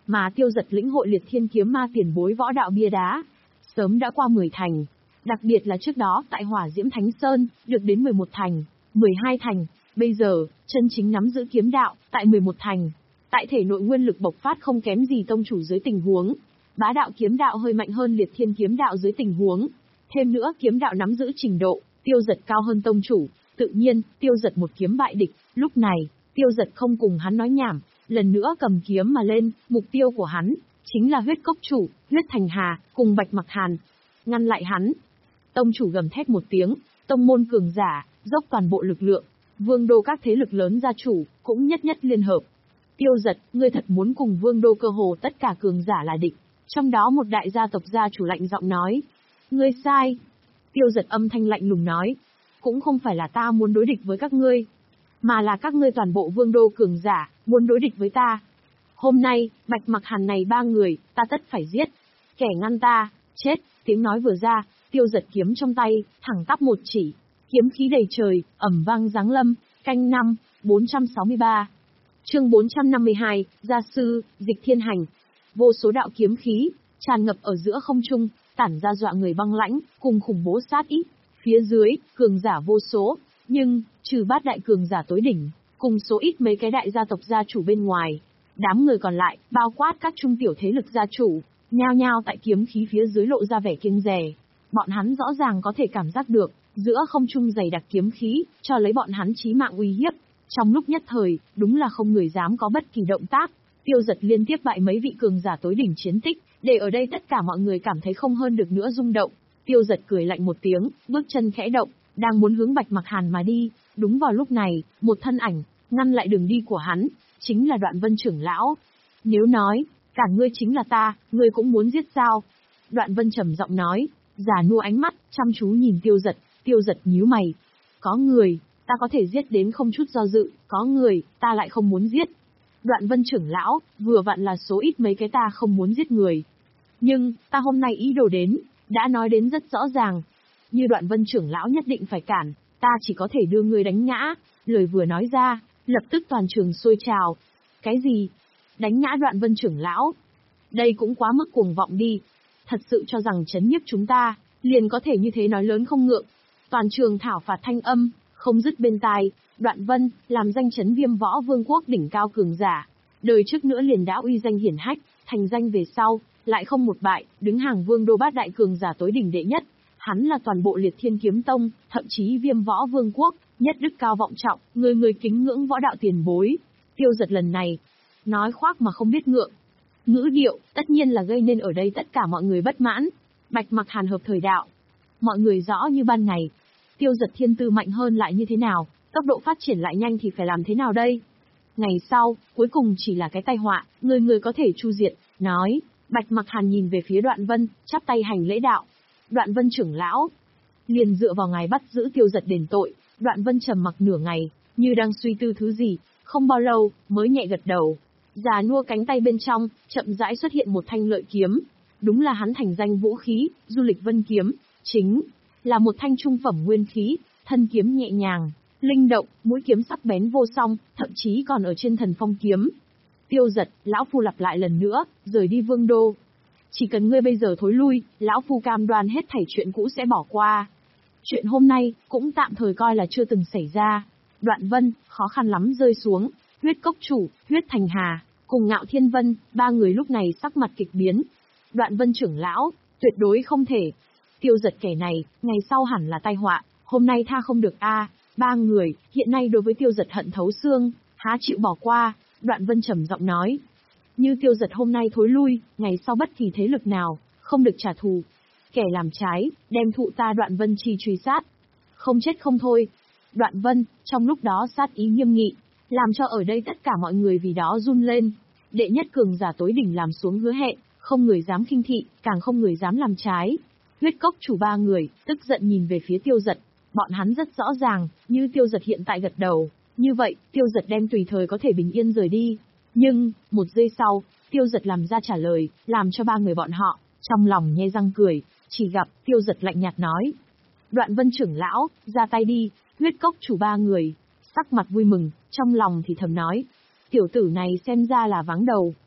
mà Tiêu Dật lĩnh hội Liệt Thiên Kiếm Ma tiền bối võ đạo bia đá, sớm đã qua mười thành. Đặc biệt là trước đó tại Hỏa Diễm Thánh Sơn, được đến mười một thành, mười hai thành, bây giờ, chân chính nắm giữ kiếm đạo, tại mười một thành. Tại thể nội nguyên lực bộc phát không kém gì tông chủ dưới tình huống. Bá đạo kiếm đạo hơi mạnh hơn Liệt Thiên kiếm đạo dưới tình huống. Thêm nữa kiếm đạo nắm giữ trình độ, Tiêu Dật cao hơn tông chủ. Tự nhiên, Tiêu Dật một kiếm bại địch, lúc này, Tiêu Dật không cùng hắn nói nhảm, lần nữa cầm kiếm mà lên, mục tiêu của hắn, chính là huyết cốc chủ, huyết thành hà, cùng Bạch Mặc Hàn. Ngăn lại hắn. Tông chủ gầm thét một tiếng, tông môn cường giả, dốc toàn bộ lực lượng, vương đô các thế lực lớn gia chủ, cũng nhất nhất liên hợp. Tiêu Dật, ngươi thật muốn cùng vương đô cơ hồ tất cả cường giả là địch. Trong đó một đại gia tộc gia chủ lạnh giọng nói. Ngươi sai. Tiêu Dật âm thanh lạnh lùng nói. Cũng không phải là ta muốn đối địch với các ngươi, mà là các ngươi toàn bộ vương đô cường giả, muốn đối địch với ta. Hôm nay, Bạch Mặc Hàn này ba người, ta tất phải giết. Kẻ ngăn ta, chết. Tiếng nói vừa ra, Tiêu Dật kiếm trong tay, thẳng tắp một chỉ. Kiếm khí đầy trời, ầm vang giáng lâm, canh năm, bốn trăm sáu mươi ba. Chương bốn trăm năm mươi hai, Gia sư, Dịch Thiên Hành. Vô số đạo kiếm khí, tràn ngập ở giữa không trung, tản ra dọa người băng lãnh, cùng khủng bố sát ý. Phía dưới, cường giả vô số, nhưng, trừ bát đại cường giả tối đỉnh, cùng số ít mấy cái đại gia tộc gia chủ bên ngoài. Đám người còn lại, bao quát các trung tiểu thế lực gia chủ, nhao nhao tại kiếm khí phía dưới lộ ra vẻ kiêng dè. Bọn hắn rõ ràng có thể cảm giác được, giữa không trung dày đặc kiếm khí, cho lấy bọn hắn chí mạng uy hiếp. Trong lúc nhất thời, đúng là không người dám có bất kỳ động tác. Tiêu Dật liên tiếp bại mấy vị cường giả tối đỉnh chiến tích, để ở đây tất cả mọi người cảm thấy không hơn được nữa rung động. Tiêu Dật cười lạnh một tiếng, bước chân khẽ động, đang muốn hướng Bạch Mặc Hàn mà đi. Đúng vào lúc này, một thân ảnh, ngăn lại đường đi của hắn, chính là Đoạn Vân trưởng lão. Nếu nói, cả ngươi chính là ta, ngươi cũng muốn giết sao? Đoạn Vân trầm giọng nói, già nua ánh mắt, chăm chú nhìn Tiêu Dật. Tiêu Dật nhíu mày. Có người, ta có thể giết đến không chút do dự, có người, ta lại không muốn giết. Đoạn Vân trưởng lão, vừa vặn là số ít mấy cái ta không muốn giết người. Nhưng, ta hôm nay ý đồ đến, đã nói đến rất rõ ràng. Như Đoạn Vân trưởng lão nhất định phải cản, ta chỉ có thể đưa ngươi đánh ngã. Lời vừa nói ra, lập tức toàn trường sôi trào. Cái gì? Đánh ngã Đoạn Vân trưởng lão? Đây cũng quá mức cuồng vọng đi. Thật sự cho rằng chấn nhiếp chúng ta, liền có thể như thế nói lớn không ngượng. Toàn trường thảo phạt thanh âm, không dứt bên tai. Đoạn Vân, làm danh chấn Viêm Võ Vương quốc đỉnh cao cường giả. Đời trước nữa liền đã uy danh hiển hách, thành danh về sau, lại không một bại, đứng hàng vương đô bát đại cường giả tối đỉnh đệ nhất. Hắn là toàn bộ Liệt Thiên Kiếm Tông, thậm chí Viêm Võ Vương quốc, nhất đức cao vọng trọng, người người kính ngưỡng võ đạo tiền bối. Tiêu Dật lần này, nói khoác mà không biết ngượng. Ngữ điệu, tất nhiên là gây nên ở đây tất cả mọi người bất mãn. Bạch Mặc Hàn hợp thời đạo. Mọi người rõ như ban ngày. Tiêu Dật thiên tư mạnh hơn lại như thế nào, tốc độ phát triển lại nhanh thì phải làm thế nào đây? Ngày sau, cuối cùng chỉ là cái tai họa, người người có thể chu diệt, nói. Bạch Mặc Hàn nhìn về phía Đoạn Vân, chắp tay hành lễ đạo. Đoạn Vân trưởng lão. Liền dựa vào ngài bắt giữ Tiêu Dật đền tội, Đoạn Vân trầm mặc nửa ngày, như đang suy tư thứ gì, không bao lâu, mới nhẹ gật đầu. Già nua cánh tay bên trong, chậm rãi xuất hiện một thanh lợi kiếm. Đúng là hắn thành danh vũ khí, Du Lịch Vân kiếm, chính là một thanh trung phẩm nguyên khí, thân kiếm nhẹ nhàng, linh động, mũi kiếm sắc bén vô song, thậm chí còn ở trên Thần Phong kiếm. Tiêu Dật, lão phu lặp lại lần nữa, rời đi vương đô. Chỉ cần ngươi bây giờ thối lui, lão phu cam đoan hết thảy chuyện cũ sẽ bỏ qua. Chuyện hôm nay, cũng tạm thời coi là chưa từng xảy ra. Đoạn Vân, khó khăn lắm rơi xuống, huyết cốc chủ, huyết thành hà, cùng Ngạo Thiên Vân, ba người lúc này sắc mặt kịch biến. Đoạn Vân trưởng lão, tuyệt đối không thể. Tiêu Dật kẻ này, ngày sau hẳn là tai họa, hôm nay tha không được a. À, ba người, hiện nay đối với Tiêu Dật hận thấu xương, há chịu bỏ qua. Đoạn Vân trầm giọng nói. Như Tiêu Dật hôm nay thối lui, ngày sau bất kỳ thế lực nào, không được trả thù. Kẻ làm trái, đem thụ ta Đoạn Vân chi truy sát. Không chết không thôi. Đoạn Vân, trong lúc đó sát ý nghiêm nghị, làm cho ở đây tất cả mọi người vì đó run lên. Đệ nhất cường giả tối đỉnh làm xuống hứa hẹn, không người dám khinh thị, càng không người dám làm trái. Huyết cốc chủ ba người, tức giận nhìn về phía Tiêu Dật. Bọn hắn rất rõ ràng, như Tiêu Dật hiện tại gật đầu, như vậy, Tiêu Dật đem tùy thời có thể bình yên rời đi. Nhưng, một giây sau, Tiêu Dật làm ra trả lời, làm cho ba người bọn họ, trong lòng nhe răng cười, chỉ gặp, Tiêu Dật lạnh nhạt nói. Đoạn Vân trưởng lão, ra tay đi. Huyết cốc chủ ba người, sắc mặt vui mừng, trong lòng thì thầm nói. Tiểu tử này xem ra là váng đầu.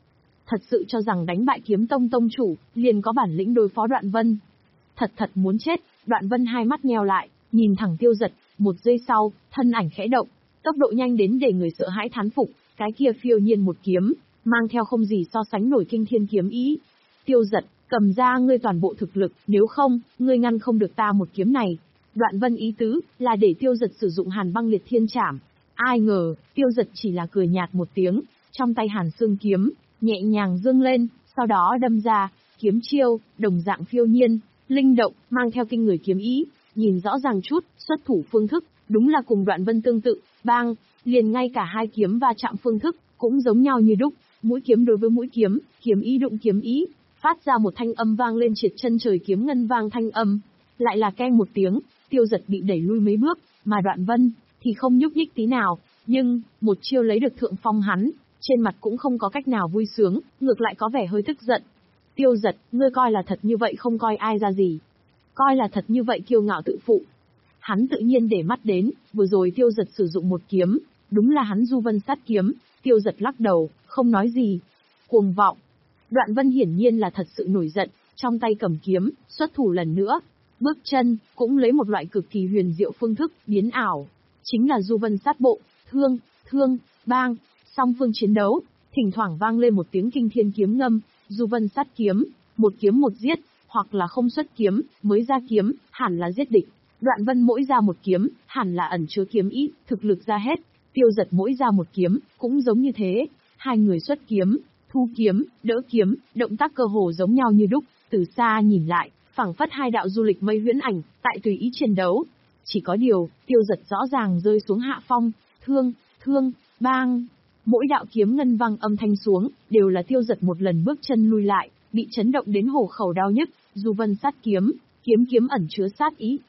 thật sự cho rằng đánh bại Kiếm Tông tông chủ, liền có bản lĩnh đối phó Đoạn Vân. Thật thật muốn chết, Đoạn Vân hai mắt nheo lại, nhìn thẳng Tiêu Giật, một giây sau, thân ảnh khẽ động, tốc độ nhanh đến để người sợ hãi thán phục, cái kia phiêu nhiên một kiếm, mang theo không gì so sánh nổi kinh thiên kiếm ý. Tiêu Giật, cầm ra ngươi toàn bộ thực lực, nếu không, ngươi ngăn không được ta một kiếm này. Đoạn Vân ý tứ, là để Tiêu Giật sử dụng Hàn Băng Liệt Thiên Trảm. Ai ngờ, Tiêu Giật chỉ là cười nhạt một tiếng, trong tay Hàn Xương kiếm, nhẹ nhàng dương lên, sau đó đâm ra, kiếm chiêu, đồng dạng phiêu nhiên, linh động, mang theo kinh người kiếm ý, nhìn rõ ràng chút, xuất thủ phương thức, đúng là cùng Đoạn Vân tương tự, bang, liền ngay cả hai kiếm va chạm phương thức, cũng giống nhau như đúc, mũi kiếm đối với mũi kiếm, kiếm ý đụng kiếm ý, phát ra một thanh âm vang lên triệt chân trời kiếm ngân vang thanh âm, lại là keng một tiếng, Tiêu Giật bị đẩy lui mấy bước, mà Đoạn Vân thì không nhúc nhích tí nào, nhưng một chiêu lấy được thượng phong hắn, trên mặt cũng không có cách nào vui sướng, ngược lại có vẻ hơi tức giận. Tiêu Giật, ngươi coi là thật như vậy không coi ai ra gì, coi là thật như vậy kiêu ngạo tự phụ. Hắn tự nhiên để mắt đến, vừa rồi Tiêu Giật sử dụng một kiếm, đúng là hắn Du Vân sát kiếm. Tiêu Giật lắc đầu, không nói gì. Cuồng vọng. Đoạn Vân hiển nhiên là thật sự nổi giận, trong tay cầm kiếm, xuất thủ lần nữa. Bước chân, cũng lấy một loại cực kỳ huyền diệu phương thức, biến ảo. Chính là Du Vân sát bộ, thương, thương, bang, song phương chiến đấu, thỉnh thoảng vang lên một tiếng kinh thiên kiếm ngâm, Du Vân sát kiếm, một kiếm một giết, hoặc là không xuất kiếm, mới ra kiếm, hẳn là giết địch. Đoạn Vân mỗi ra một kiếm, hẳn là ẩn chứa kiếm ý, thực lực ra hết. Tiêu Giật mỗi ra một kiếm, cũng giống như thế. Hai người xuất kiếm, thu kiếm, đỡ kiếm, động tác cơ hồ giống nhau như đúc, từ xa nhìn lại, phảng phất hai đạo du lịch mây huyễn ảnh, tại tùy ý chiến đấu. Chỉ có điều, Tiêu Giật rõ ràng rơi xuống hạ phong, thương, thương, bang. Mỗi đạo kiếm ngân vang âm thanh xuống, đều là Tiêu Giật một lần bước chân lui lại, bị chấn động đến hổ khẩu đau nhức. Du Vân sát kiếm, kiếm kiếm ẩn chứa sát ý,